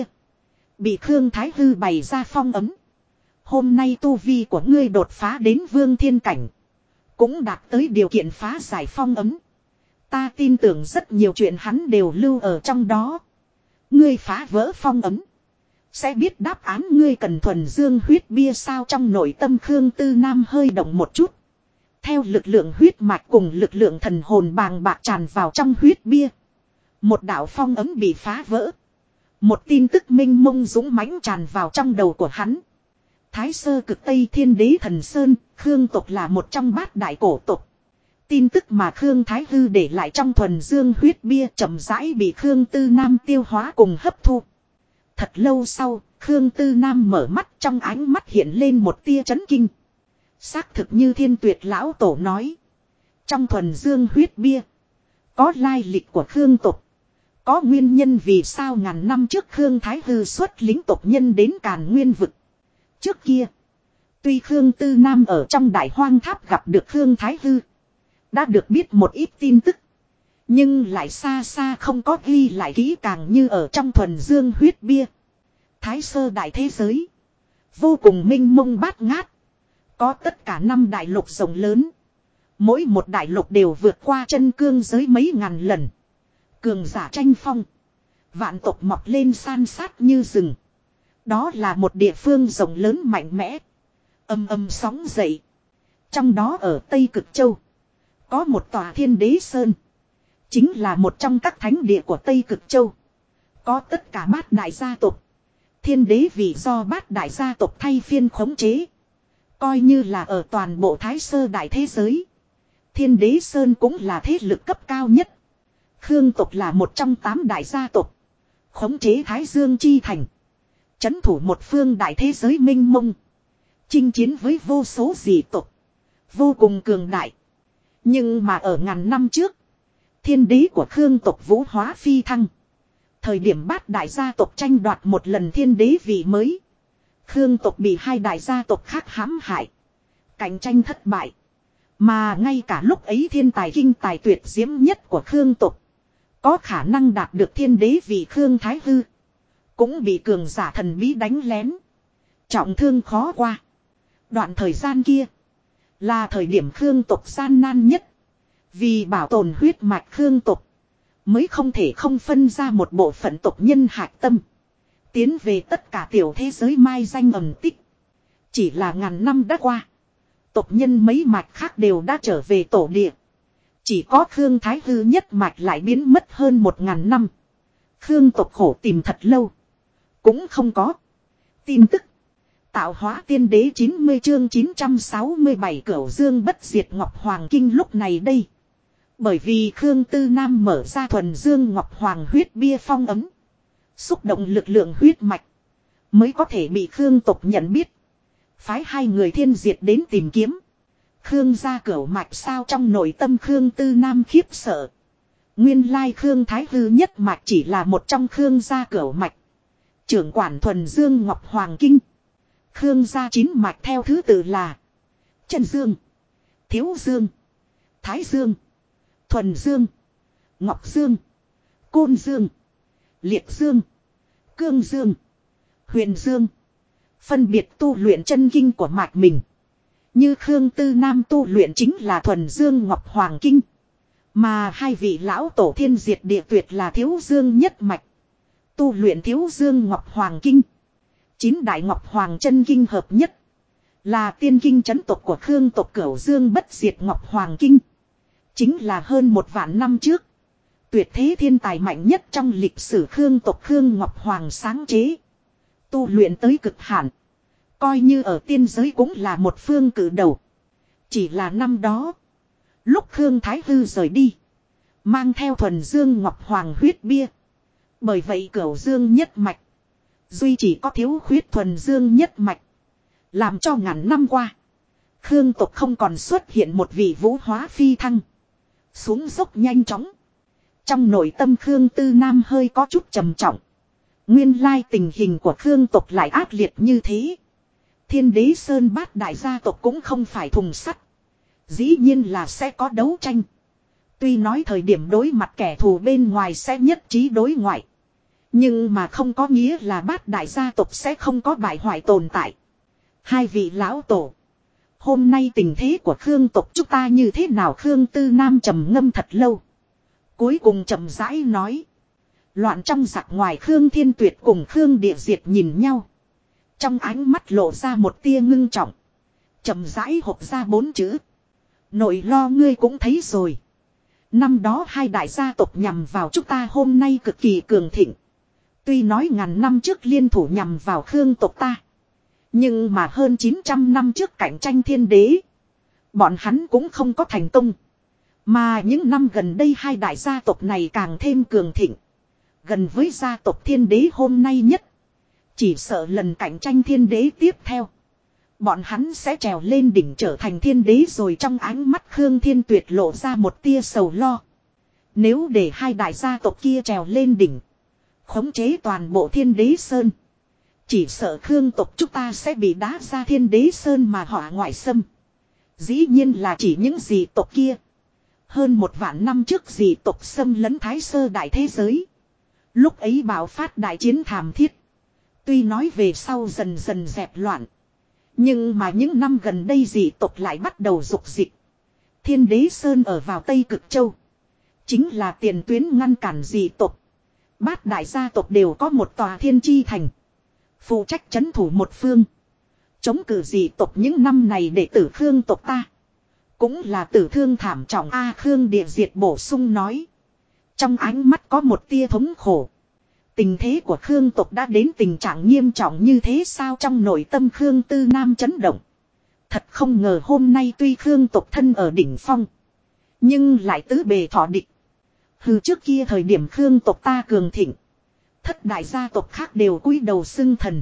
Bị Khương Thái Hư bày ra phong ấn. Hôm nay tu vi của ngươi đột phá đến vương thiên cảnh. Cũng đạt tới điều kiện phá giải phong ấn. Ta tin tưởng rất nhiều chuyện hắn đều lưu ở trong đó. Ngươi phá vỡ phong ấn. Sẽ biết đáp án. Ngươi cần thuần dương huyết bia sao? Trong nội tâm Khương Tư Nam hơi động một chút. Theo lực lượng huyết mạch cùng lực lượng thần hồn bàng bạc tràn vào trong huyết bia. Một đạo phong ấn bị phá vỡ. Một tin tức minh mông dũng mãnh tràn vào trong đầu của hắn. Thái sơ cực Tây Thiên Đế Thần Sơn, Khương tộc là một trong bát đại cổ tộc. Tin tức mà Khương Thái Hư để lại trong thuần dương huyết bia chậm rãi bị Khương Tư Nam tiêu hóa cùng hấp thu. Thật lâu sau, Khương Tư Nam mở mắt, trong ánh mắt hiện lên một tia chấn kinh. Xác thực như Thiên Tuyệt lão tổ nói. Trong thuần dương huyết bia, có lai lịch của Khương tộc. Có nguyên nhân vì sao ngàn năm trước Khương Thái Hư xuất lính tộc nhân đến Càn Nguyên vực. Trước kia, tuy Khương Tư Nam ở trong Đại Hoang Tháp gặp được Khương Thái Hư, đã được biết một ít tin tức, nhưng lại xa xa không có ghi lại kỹ càng như ở trong thuần dương huyết bia. Thái sơ đại thế giới, vô cùng minh mông bát ngát, có tất cả 5 đại lục rộng lớn. Mỗi một đại lục đều vượt qua chân cương giới mấy ngàn lần. Cường giả tranh phong, vạn tộc mọc lên san sát như rừng. Đó là một địa phương rộng lớn mạnh mẽ, âm âm sóng dậy. Trong đó ở Tây Cực Châu, có một tòa Thiên Đế Sơn. Chính là một trong các thánh địa của Tây Cực Châu. Có tất cả bát đại gia tộc. Thiên đế vì do bát đại gia tộc thay phiên khống chế. Coi như là ở toàn bộ Thái sơ đại thế giới, Thiên Đế Sơn cũng là thế lực cấp cao nhất. Khương tộc là một trong 8 đại gia tộc. Khống chế Thái Dương chi thành. Trấn thủ một phương đại thế giới minh mông. Chinh chiến với vô số dị tộc. Vô cùng cường đại. Nhưng mà ở ngàn năm trước, thiên đế của Khương tộc vũ hóa phi thăng. Thời điểm bát đại gia tộc tranh đoạt một lần thiên đế vị mới. Khương tộc bị 2 đại gia tộc khác hãm hại. Cạnh tranh thất bại. Mà ngay cả lúc ấy thiên tài kinh tài tuyệt diễm nhất của Khương tộc, có khả năng đạt được thiên đế vị Khương Thái Hư, cũng bị cường giả thần bí đánh lén. Trọng thương khó qua. Đoạn thời gian kia, là thời điểm Khương tộc gian nan nhất. Vì bảo tồn huyết mạch Khương tộc, mới không thể không phân ra một bộ phận tộc nhân hạch tâm. Tiến về tất cả tiểu thế giới mai danh ẩn tích. Chỉ là ngàn năm đã qua, tộc nhân mấy mạch khác đều đã trở về tổ địa. Chỉ có Khương Thái Hư nhất mạch lại biến mất hơn 1000 năm. Khương tộc khổ tìm thật lâu. Cũng không có tin tức. Tạo hóa tiên đế 90 chương 967 Cửu Dương bất diệt Ngọc Hoàng Kinh lúc này đây. Bởi vì Khương Tư Nam mở ra thuần Dương Ngọc Hoàng huyết bia phong ấm. Xúc động lực lượng huyết mạch. Mới có thể bị Khương tộc nhận biết. Phái hai người thiên diệt đến tìm kiếm. Khương gia cửu mạch sao trong nội tâm Khương Tư Nam khiếp sợ. Nguyên lai Khương Thái Hư nhất mạch chỉ là một trong Khương gia cửu mạch. Trưởng quản thuần Dương Ngọc Hoàng Kinh. Khương gia 9 mạch theo thứ tự là Trần Dương, Thiếu Dương, Thái Dương, Thuần Dương, Ngọc Dương, Côn Dương, Liệt Dương, Cương Dương, Huyền Dương. Phân biệt tu luyện chân kinh của mạch mình. Như Khương Tư Nam tu luyện chính là thuần Dương Ngọc Hoàng Kinh. Mà hai vị lão tổ thiên diệt địa tuyệt là Thiếu Dương nhất mạch. Tu luyện Thiếu Dương Ngọc Hoàng Kinh. 9 đại Ngọc Hoàng chân kinh hợp nhất. Là tiên kinh chấn tộc của Khương tộc Cửu Dương bất diệt Ngọc Hoàng Kinh. Chính là hơn 1000 năm trước. Tuyệt thế thiên tài mạnh nhất trong lịch sử Khương tộc Khương Ngọc Hoàng sáng chế. Tu luyện tới cực hạn. Coi như ở tiên giới cũng là một phương cử đầu. Chỉ là năm đó. Lúc Khương Thái Hư rời đi. Mang theo thuần Dương Ngọc Hoàng huyết bia. Bởi vậy Cửu Dương nhất mạch. Duy chỉ có thiếu khuyết thuần Dương nhất mạch. Làm cho ngàn năm qua. Khương tộc không còn xuất hiện một vị vũ hóa phi thăng. Xuống dốc nhanh chóng. Trong nội tâm Khương Tư Nam hơi có chút trầm trọng. Nguyên lai tình hình của Khương tộc lại ác liệt như thế. Thiên Đế Sơn bát đại gia tộc cũng không phải thùng sắt. Dĩ nhiên là sẽ có đấu tranh. Tuy nói thời điểm đối mặt kẻ thù bên ngoài sẽ nhất trí đối ngoại. Nhưng mà không có nghĩa là bát đại gia tộc sẽ không có bại hoại tồn tại. Hai vị lão tổ. Hôm nay tình thế của Khương tộc chúng ta như thế nào? Khương Tư Nam trầm ngâm thật lâu. Cuối cùng chậm rãi nói. Loạn trong giặc ngoài Khương Thiên Tuyệt cùng Khương Địa Diệt nhìn nhau. Trong ánh mắt lộ ra một tia ngưng trọng. Chậm rãi hộp ra 4 chữ. Nội lo ngươi cũng thấy rồi. Năm đó hai đại gia tộc nhằm vào chúng ta hôm nay cực kỳ cường thịnh. Tuy nói ngàn năm trước liên thủ nhằm vào Khương tộc ta. Nhưng mà hơn 900 năm trước cạnh tranh thiên đế. Bọn hắn cũng không có thành công. Mà những năm gần đây hai đại gia tộc này càng thêm cường thịnh. Gần với gia tộc thiên đế hôm nay nhất. Chỉ sợ lần cạnh tranh thiên đế tiếp theo. Bọn hắn sẽ trèo lên đỉnh trở thành thiên đế rồi. Trong ánh mắt Khương Thiên Tuyệt lộ ra một tia sầu lo. Nếu để hai đại gia tộc kia trèo lên đỉnh. Khống chế toàn bộ thiên đế sơn. Chỉ sợ Khương tộc chúng ta sẽ bị đá ra thiên đế sơn mà họa ngoại xâm. Dĩ nhiên là chỉ những dị tộc kia. Hơn 1000 năm trước dị tộc xâm lấn Thái Sơ đại thế giới. Lúc ấy bạo phát đại chiến thảm thiết. Tuy nói về sau dần dần dẹp loạn. Nhưng mà những năm gần đây dị tộc lại bắt đầu dục dịch. Thiên đế sơn ở vào Tây Cực Châu. Chính là tiền tuyến ngăn cản dị tộc. Bát đại gia tộc đều có một tòa thiên chi thành. Phụ trách trấn thủ một phương. Chống cự dị tộc những năm này để tử Khương tộc ta. Cũng là tử thương thảm trọng A Khương Địa Diệt bổ sung nói. Trong ánh mắt có một tia thống khổ. Tình thế của Khương tộc đã đến tình trạng nghiêm trọng như thế sao? Trong nội tâm Khương Tư Nam chấn động. Thật không ngờ hôm nay tuy Khương tộc thân ở đỉnh phong. Nhưng lại tứ bề thọ địch. Từ trước kia thời điểm Khương tộc ta cường thịnh. Thất đại gia tộc khác đều cúi đầu xưng thần.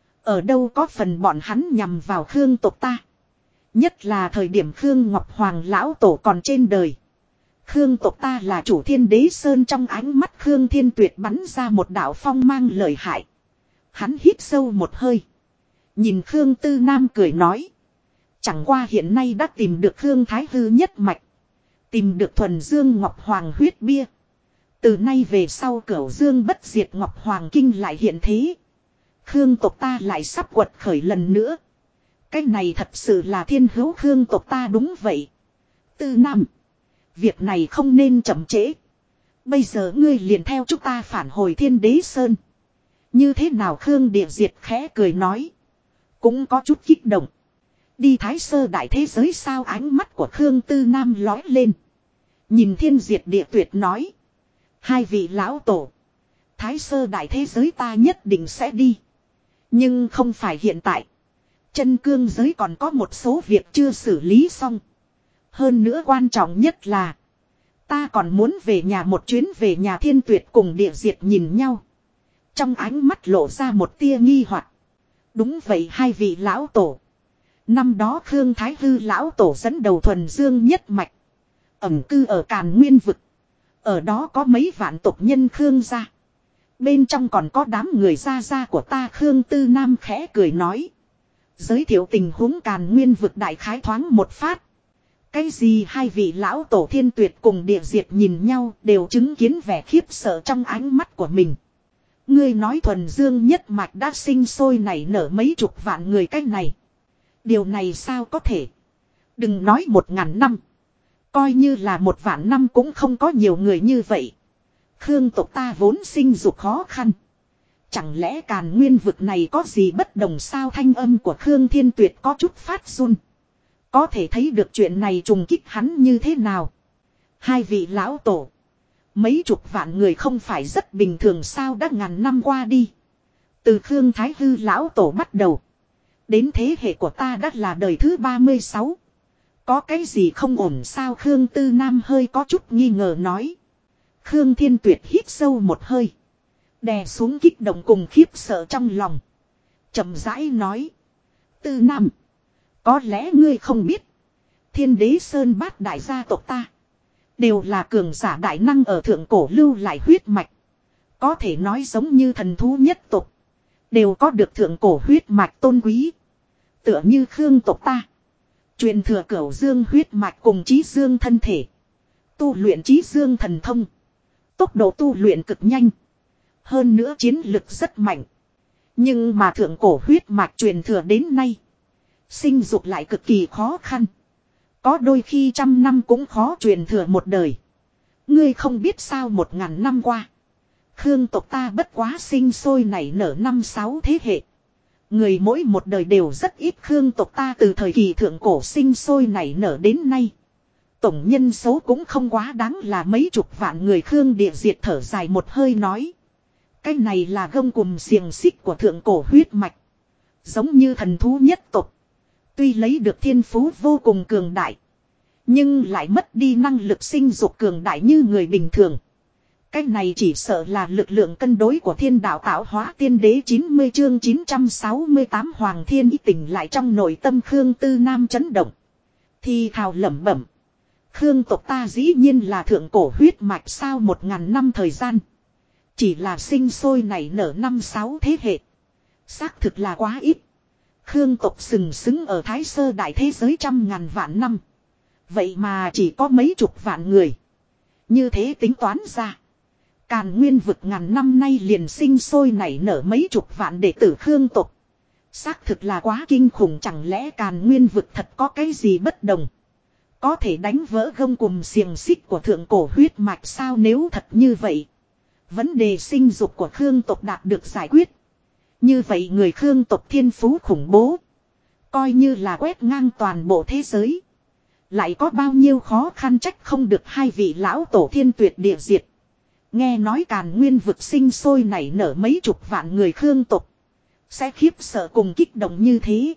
Ở đâu có phần bọn hắn nhằm vào Khương tộc ta. Nhất là thời điểm Khương Ngọc Hoàng lão tổ còn trên đời. Khương tộc ta là chủ thiên đế sơn. Trong ánh mắt Khương Thiên Tuyệt bắn ra một đạo phong mang lợi hại. Hắn hít sâu một hơi. Nhìn Khương Tư Nam cười nói. Chẳng qua hiện nay đã tìm được Khương Thái Hư nhất mạch. Tìm được thuần Dương Ngọc Hoàng huyết bia. Từ nay về sau Cửu Dương bất diệt Ngọc Hoàng Kinh lại hiện thế. Khương tộc ta lại sắp quật khởi lần nữa. Cái này thật sự là thiên hữu Khương tộc ta đúng vậy. Tư Nam. Việc này không nên chậm trễ. Bây giờ ngươi liền theo chúng ta phản hồi thiên đế sơn. Như thế nào Khương Địa Diệt khẽ cười nói. Cũng có chút kích động. Đi Thái Sơ đại thế giới sao? Ánh mắt của Khương Tư Nam lói lên. Nhìn thiên diệt địa tuyệt nói. Hai vị lão tổ. Thái Sơ đại thế giới ta nhất định sẽ đi. Nhưng không phải hiện tại. Chân cương giới còn có một số việc chưa xử lý xong. Hơn nữa quan trọng nhất là. Ta còn muốn về nhà một chuyến. Về nhà Thiên Tuyệt cùng Địa Diệt nhìn nhau. Trong ánh mắt lộ ra một tia nghi hoặc. Đúng vậy hai vị lão tổ. Năm đó Khương Thái Hư lão tổ dẫn đầu thuần dương nhất mạch. Ẩn cư ở Càn Nguyên vực. Ở đó có mấy vạn tộc nhân Khương gia. Bên trong còn có đám người gia của ta. Khương Tư Nam khẽ cười nói. Giới thiệu tình huống Càn Nguyên vực đại khái thoáng một phát. Cái gì? Hai vị lão tổ Thiên Tuyệt cùng Địa Diệt nhìn nhau đều chứng kiến vẻ khiếp sợ trong ánh mắt của mình. Ngươi nói thuần dương nhất mạch đã sinh sôi nảy nở mấy chục vạn người cách này. Điều này sao có thể? Đừng nói 1000 năm. Coi như là 1 vạn năm cũng không có nhiều người như vậy. Khương tộc ta vốn sinh dục khó khăn. Chẳng lẽ Càn Nguyên vực này có gì bất đồng sao? Thanh âm của Khương Thiên Tuyệt có chút phát run. Có thể thấy được chuyện này trùng kích hắn như thế nào. Hai vị lão tổ. Mấy chục vạn người không phải rất bình thường sao? Đã ngàn năm qua đi. Từ Khương Thái Hư lão tổ bắt đầu. Đến thế hệ của ta đã là đời thứ 36. Có cái gì không ổn sao? Khương Tư Nam hơi có chút nghi ngờ nói. Khương Thiên Tuyệt hít sâu một hơi. Đè xuống kích động cùng khiếp sợ trong lòng. Chậm rãi nói. Tư Nam. Có lẽ ngươi không biết. Thiên Đế Sơn Bát đại gia tộc ta. Đều là cường giả đại năng ở thượng cổ lưu lại huyết mạch. Có thể nói giống như thần thú nhất tộc. Đều có được thượng cổ huyết mạch tôn quý. Tựa như Khương tộc ta. Truyền thừa Cửu Dương huyết mạch cùng Chí Dương thân thể. Tu luyện Chí Dương thần thông. Tốc độ tu luyện cực nhanh. Hơn nữa chiến lực rất mạnh. Nhưng mà thượng cổ huyết mạch truyền thừa đến nay. Sinh dục lại cực kỳ khó khăn. Có đôi khi 100 năm cũng khó truyền thừa một đời. Ngươi không biết sao 1000 năm qua. Khương tộc ta bất quá sinh sôi nảy nở 5-6 thế hệ. Người mỗi một đời đều rất ít. Khương tộc ta từ thời kỳ thượng cổ sinh sôi nảy nở đến nay. Tổng nhân số cũng không quá đáng là mấy chục vạn người. Khương Địa Diệt thở dài một hơi nói. Cái này là gông cùm xiềng xích của thượng cổ huyết mạch. Giống như thần thú nhất tộc. Tuy lấy được thiên phú vô cùng cường đại. Nhưng lại mất đi năng lực sinh dục cường đại như người bình thường. Cái này chỉ sợ là lực lượng cân đối của thiên đạo tạo hóa. Tiên đế 90 chương 968 Hoàng Thiên ý tỉnh lại trong nội tâm Khương Tư Nam chấn động. Thì thào lẩm bẩm. Khương tộc ta dĩ nhiên là thượng cổ huyết mạch sao? 1000 năm thời gian. Chỉ là sinh sôi nảy nở 5-6 thế hệ. Xác thực là quá ít. Khương tộc sừng sững ở Thái Sơ đại thế giới 100.000 vạn năm. Vậy mà chỉ có mấy chục vạn người. Như thế tính toán ra. Càn Nguyên vực ngàn năm nay liền sinh sôi nảy nở mấy chục vạn đệ tử Khương tộc. Xác thực là quá kinh khủng. Chẳng lẽ Càn Nguyên vực thật có cái gì bất đồng? Có thể đánh vỡ gông cùm xiềng xích của thượng cổ huyết mạch sao? Nếu thật như vậy. Vấn đề sinh dục của Khương tộc đạt được giải quyết. Như vậy người Khương tộc thiên phú khủng bố. Coi như là quét ngang toàn bộ thế giới. Lại có bao nhiêu khó khăn trách không được hai vị lão tổ Thiên Tuyệt Địa Diệt. Nghe nói Càn Nguyên vực sinh sôi nảy nở mấy chục vạn người Khương tộc. Sẽ khiếp sợ cùng kích động như thế.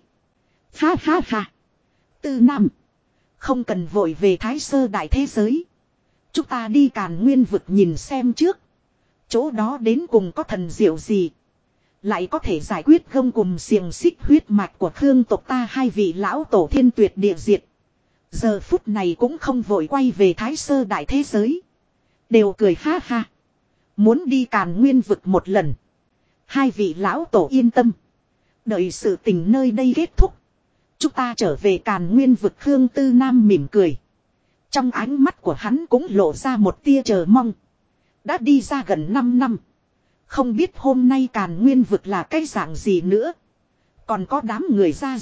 Ha ha ha. Tư Nam. Không cần vội về Thái Sơ đại thế giới. Chúng ta đi Càn Nguyên vực nhìn xem trước. Chỗ đó đến cùng có thần diệu gì. Lại có thể giải quyết gông cùm xiềng xích huyết mạch của Khương tộc ta. Hai vị lão tổ Thiên Tuyệt Địa Diệt. Giờ phút này cũng không vội quay về Thái Sơ đại thế giới. Đều cười ha ha. Muốn đi Càn Nguyên vực một lần. Hai vị lão tổ yên tâm. Đợi sự tình nơi đây kết thúc. Chúng ta trở về Càn Nguyên vực. Khương Tư Nam mỉm cười. Trong ánh mắt của hắn cũng lộ ra một tia chờ mong. Đã đi ra gần 5 năm. Không biết hôm nay Càn Nguyên vực là cái dạng gì nữa. Còn có đám người ra.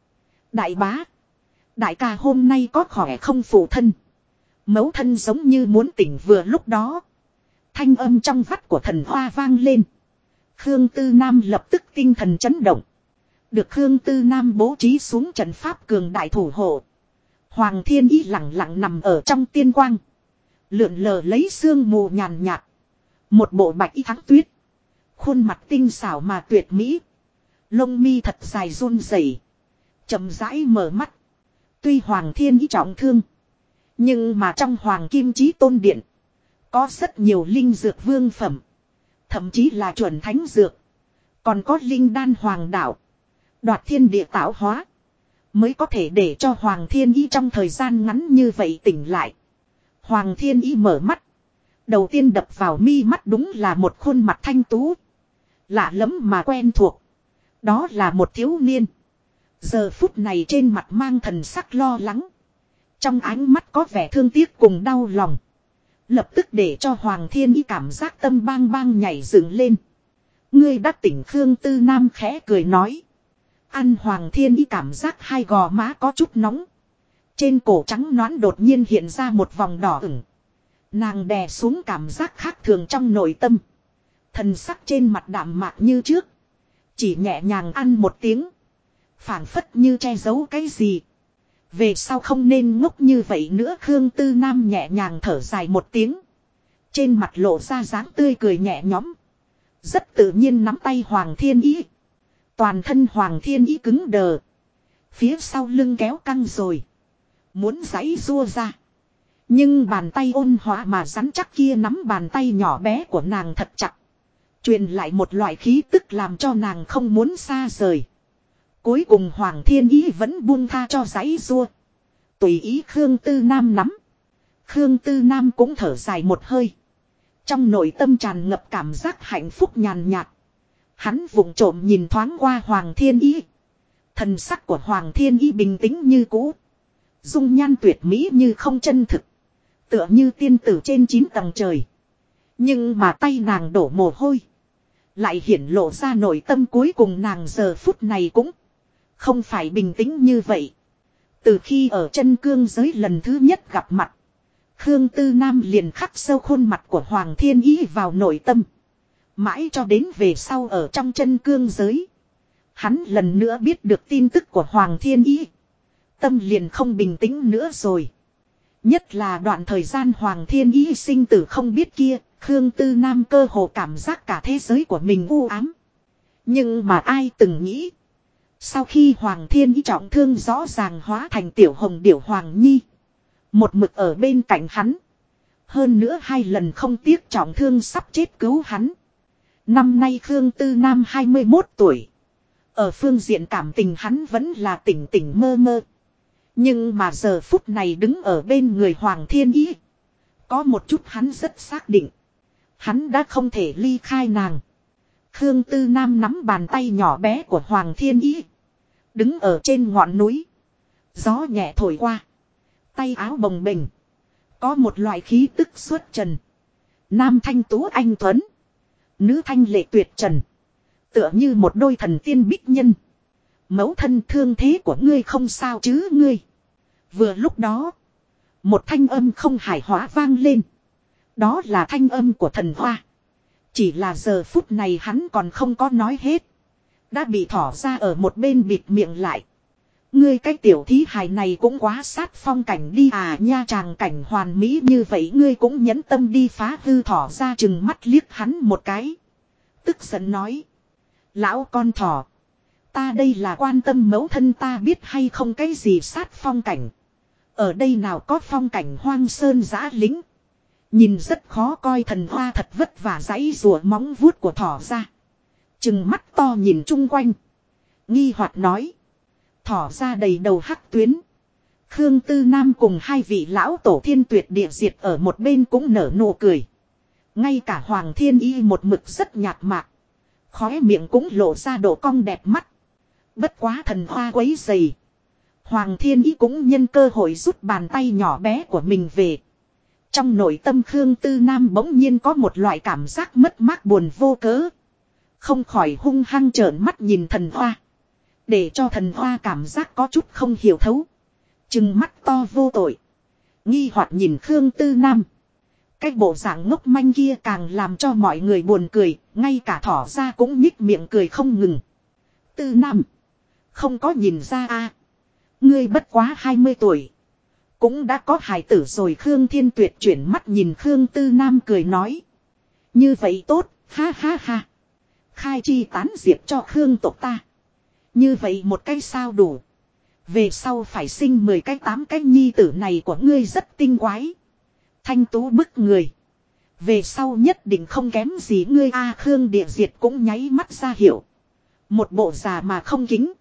Đại bá. Đại ca hôm nay có khỏe không? Phụ thân. Mẫu thân giống như muốn tỉnh vừa lúc đó. Thanh âm trong vắt của thần hoa vang lên. Khương Tư Nam lập tức tinh thần chấn động. Được Khương Tư Nam bố trí xuống trận pháp cường đại thủ hộ. Hoàng Thiên Ý lặng lặng nằm ở trong tiên quang. Lượn lờ lấy sương mù nhàn nhạt. Một bộ bạch y thắng tuyết. Khuôn mặt tinh xảo mà tuyệt mỹ. Lông mi thật dài run rẩy, chậm rãi mở mắt. Tuy Hoàng Thiên Ý trọng thương, nhưng mà trong Hoàng Kim Chí Tôn Điện có rất nhiều linh dược vương phẩm, thậm chí là chuẩn thánh dược. Còn có linh đan hoàng đạo, đoạt thiên địa tạo hóa, mới có thể để cho Hoàng Thiên Ý trong thời gian ngắn như vậy tỉnh lại. Hoàng Thiên Ý mở mắt. Đầu tiên đập vào mi mắt đúng là một khuôn mặt thanh tú. Lạ lẫm mà quen thuộc. Đó là một thiếu niên. Giờ phút này trên mặt mang thần sắc lo lắng. Trong ánh mắt có vẻ thương tiếc cùng đau lòng. Lập tức để cho Hoàng Thiên Ý cảm giác tâm bang bang nhảy dựng lên. Ngươi đã tỉnh. Khương Tư Nam khẽ cười nói. Ăn Hoàng Thiên Ý cảm giác hai gò má có chút nóng. Trên cổ trắng nõn đột nhiên hiện ra một vòng đỏ ửng. Nàng đè xuống cảm giác khác thường trong nội tâm. Thần sắc trên mặt đạm mạc như trước. Chỉ nhẹ nhàng ăn một tiếng. Phảng phất như che giấu cái gì. Về sau không nên ngốc như vậy nữa. Khương Tư Nam nhẹ nhàng thở dài một tiếng. Trên mặt lộ ra dáng tươi cười nhẹ nhõm. Rất tự nhiên nắm tay Hoàng Thiên Ý. Toàn thân Hoàng Thiên Ý cứng đờ. Phía sau lưng kéo căng rồi. Muốn giãy giụa ra. Nhưng bàn tay ôn hòa mà rắn chắc kia nắm bàn tay nhỏ bé của nàng thật chặt. Truyền lại một loại khí tức làm cho nàng không muốn xa rời. Cuối cùng Hoàng Thiên Ý vẫn buông tha cho giãy giụa. Tùy ý Khương Tư Nam nắm. Khương Tư Nam cũng thở dài một hơi. Trong nội tâm tràn ngập cảm giác hạnh phúc nhàn nhạt. Hắn vụng trộm nhìn thoáng qua Hoàng Thiên Ý. Thần sắc của Hoàng Thiên Ý bình tĩnh như cũ. Dung nhan tuyệt mỹ như không chân thực. Tựa như tiên tử trên 9 tầng trời. Nhưng mà tay nàng đổ mồ hôi. Lại hiển lộ ra nội tâm cuối cùng nàng giờ phút này cũng không phải bình tĩnh như vậy. Từ khi ở chân cương giới lần thứ nhất gặp mặt. Khương Tư Nam liền khắc sâu khuôn mặt của Hoàng Thiên Ý vào nội tâm. Mãi cho đến về sau ở trong chân cương giới. Hắn lần nữa biết được tin tức của Hoàng Thiên Ý. Tâm liền không bình tĩnh nữa rồi. Nhất là đoạn thời gian Hoàng Thiên Ý sinh tử không biết kia. Khương Tư Nam cơ hồ cảm giác cả thế giới của mình u ám. Nhưng mà ai từng nghĩ. Sau khi Hoàng Thiên Ý trọng thương rõ ràng hóa thành tiểu hồng điểu Hoàng Nhi. Một mực ở bên cạnh hắn. Hơn nữa 2 lần không tiếc trọng thương sắp chết cứu hắn. Năm nay Khương Tư Nam 21 tuổi. Ở phương diện cảm tình hắn vẫn là tỉnh tỉnh mơ mơ. Nhưng mà giờ phút này đứng ở bên người Hoàng Thiên Ý. Có một chút hắn rất xác định. Hắn đã không thể ly khai nàng. Khương Tư Nam nắm bàn tay nhỏ bé của Hoàng Thiên Ý. Đứng ở trên ngọn núi. Gió nhẹ thổi qua. Tay áo bồng bềnh. Có một loại khí tức xuất trần. Nam thanh tú anh tuấn. Nữ thanh lệ tuyệt trần. Tựa như một đôi thần tiên bích nhân. Mẫu thân thương thế của ngươi không sao chứ ngươi. Vừa lúc đó. Một thanh âm không hài hòa vang lên. Đó là thanh âm của thần hoa. Chỉ là giờ phút này hắn còn không có nói hết. Đã bị thỏ ra ở một bên bịt miệng lại. Ngươi cái tiểu thí hài này cũng quá sát phong cảnh đi à nha, chàng cảnh hoàn mỹ như vậy ngươi cũng nhẫn tâm đi phá hư. Thỏ ra chừng mắt liếc hắn một cái. Tức giận nói. Lão con thỏ. Ta đây là quan tâm mẫu thân ta biết hay không cái gì sát phong cảnh. Ở đây nào có phong cảnh hoang sơn giã lính. Nhìn rất khó coi. Thần hoa thật vất vả giãy rùa móng vuốt của thỏ ra. Chừng mắt to nhìn chung quanh. Nghi hoặc nói. Thỏ ra đầy đầu hắc tuyến. Khương Tư Nam cùng 2 vị lão tổ thiên tuyệt địa diệt ở một bên cũng nở nụ cười. Ngay cả Hoàng Thiên Ý một mực rất nhạt mạc. Khóe miệng cũng lộ ra độ cong đẹp mắt. Bất quá thần hoa quấy dày. Hoàng Thiên Ý cũng nhân cơ hội rút bàn tay nhỏ bé của mình về. Trong nội tâm Khương Tư Nam bỗng nhiên có một loại cảm giác mất mát buồn vô cớ. Không khỏi hung hăng trợn mắt nhìn thần hoa. Để cho thần hoa cảm giác có chút không hiểu thấu. Chừng mắt to vô tội. Nghi hoặc nhìn Khương Tư Nam. Cái bộ dạng ngốc manh kia càng làm cho mọi người buồn cười. Ngay cả thỏ ra cũng nhích miệng cười không ngừng. Tư Nam. Không có nhìn ra a, ngươi bất quá 20 tuổi. Cũng đã có hài tử rồi. Khương Thiên Tuyệt chuyển mắt nhìn Khương Tư Nam cười nói. Như vậy tốt, ha ha ha. Khai chi tán diệp cho Khương tộc ta. Như vậy một cái sao đủ. Về sau phải sinh 10 cái 8 cái nhi tử này của ngươi rất tinh quái. Thanh tú bức người. Về sau nhất định không kém gì ngươi a. Khương Địa Diệt cũng nháy mắt ra hiểu. Một bộ già mà không kính.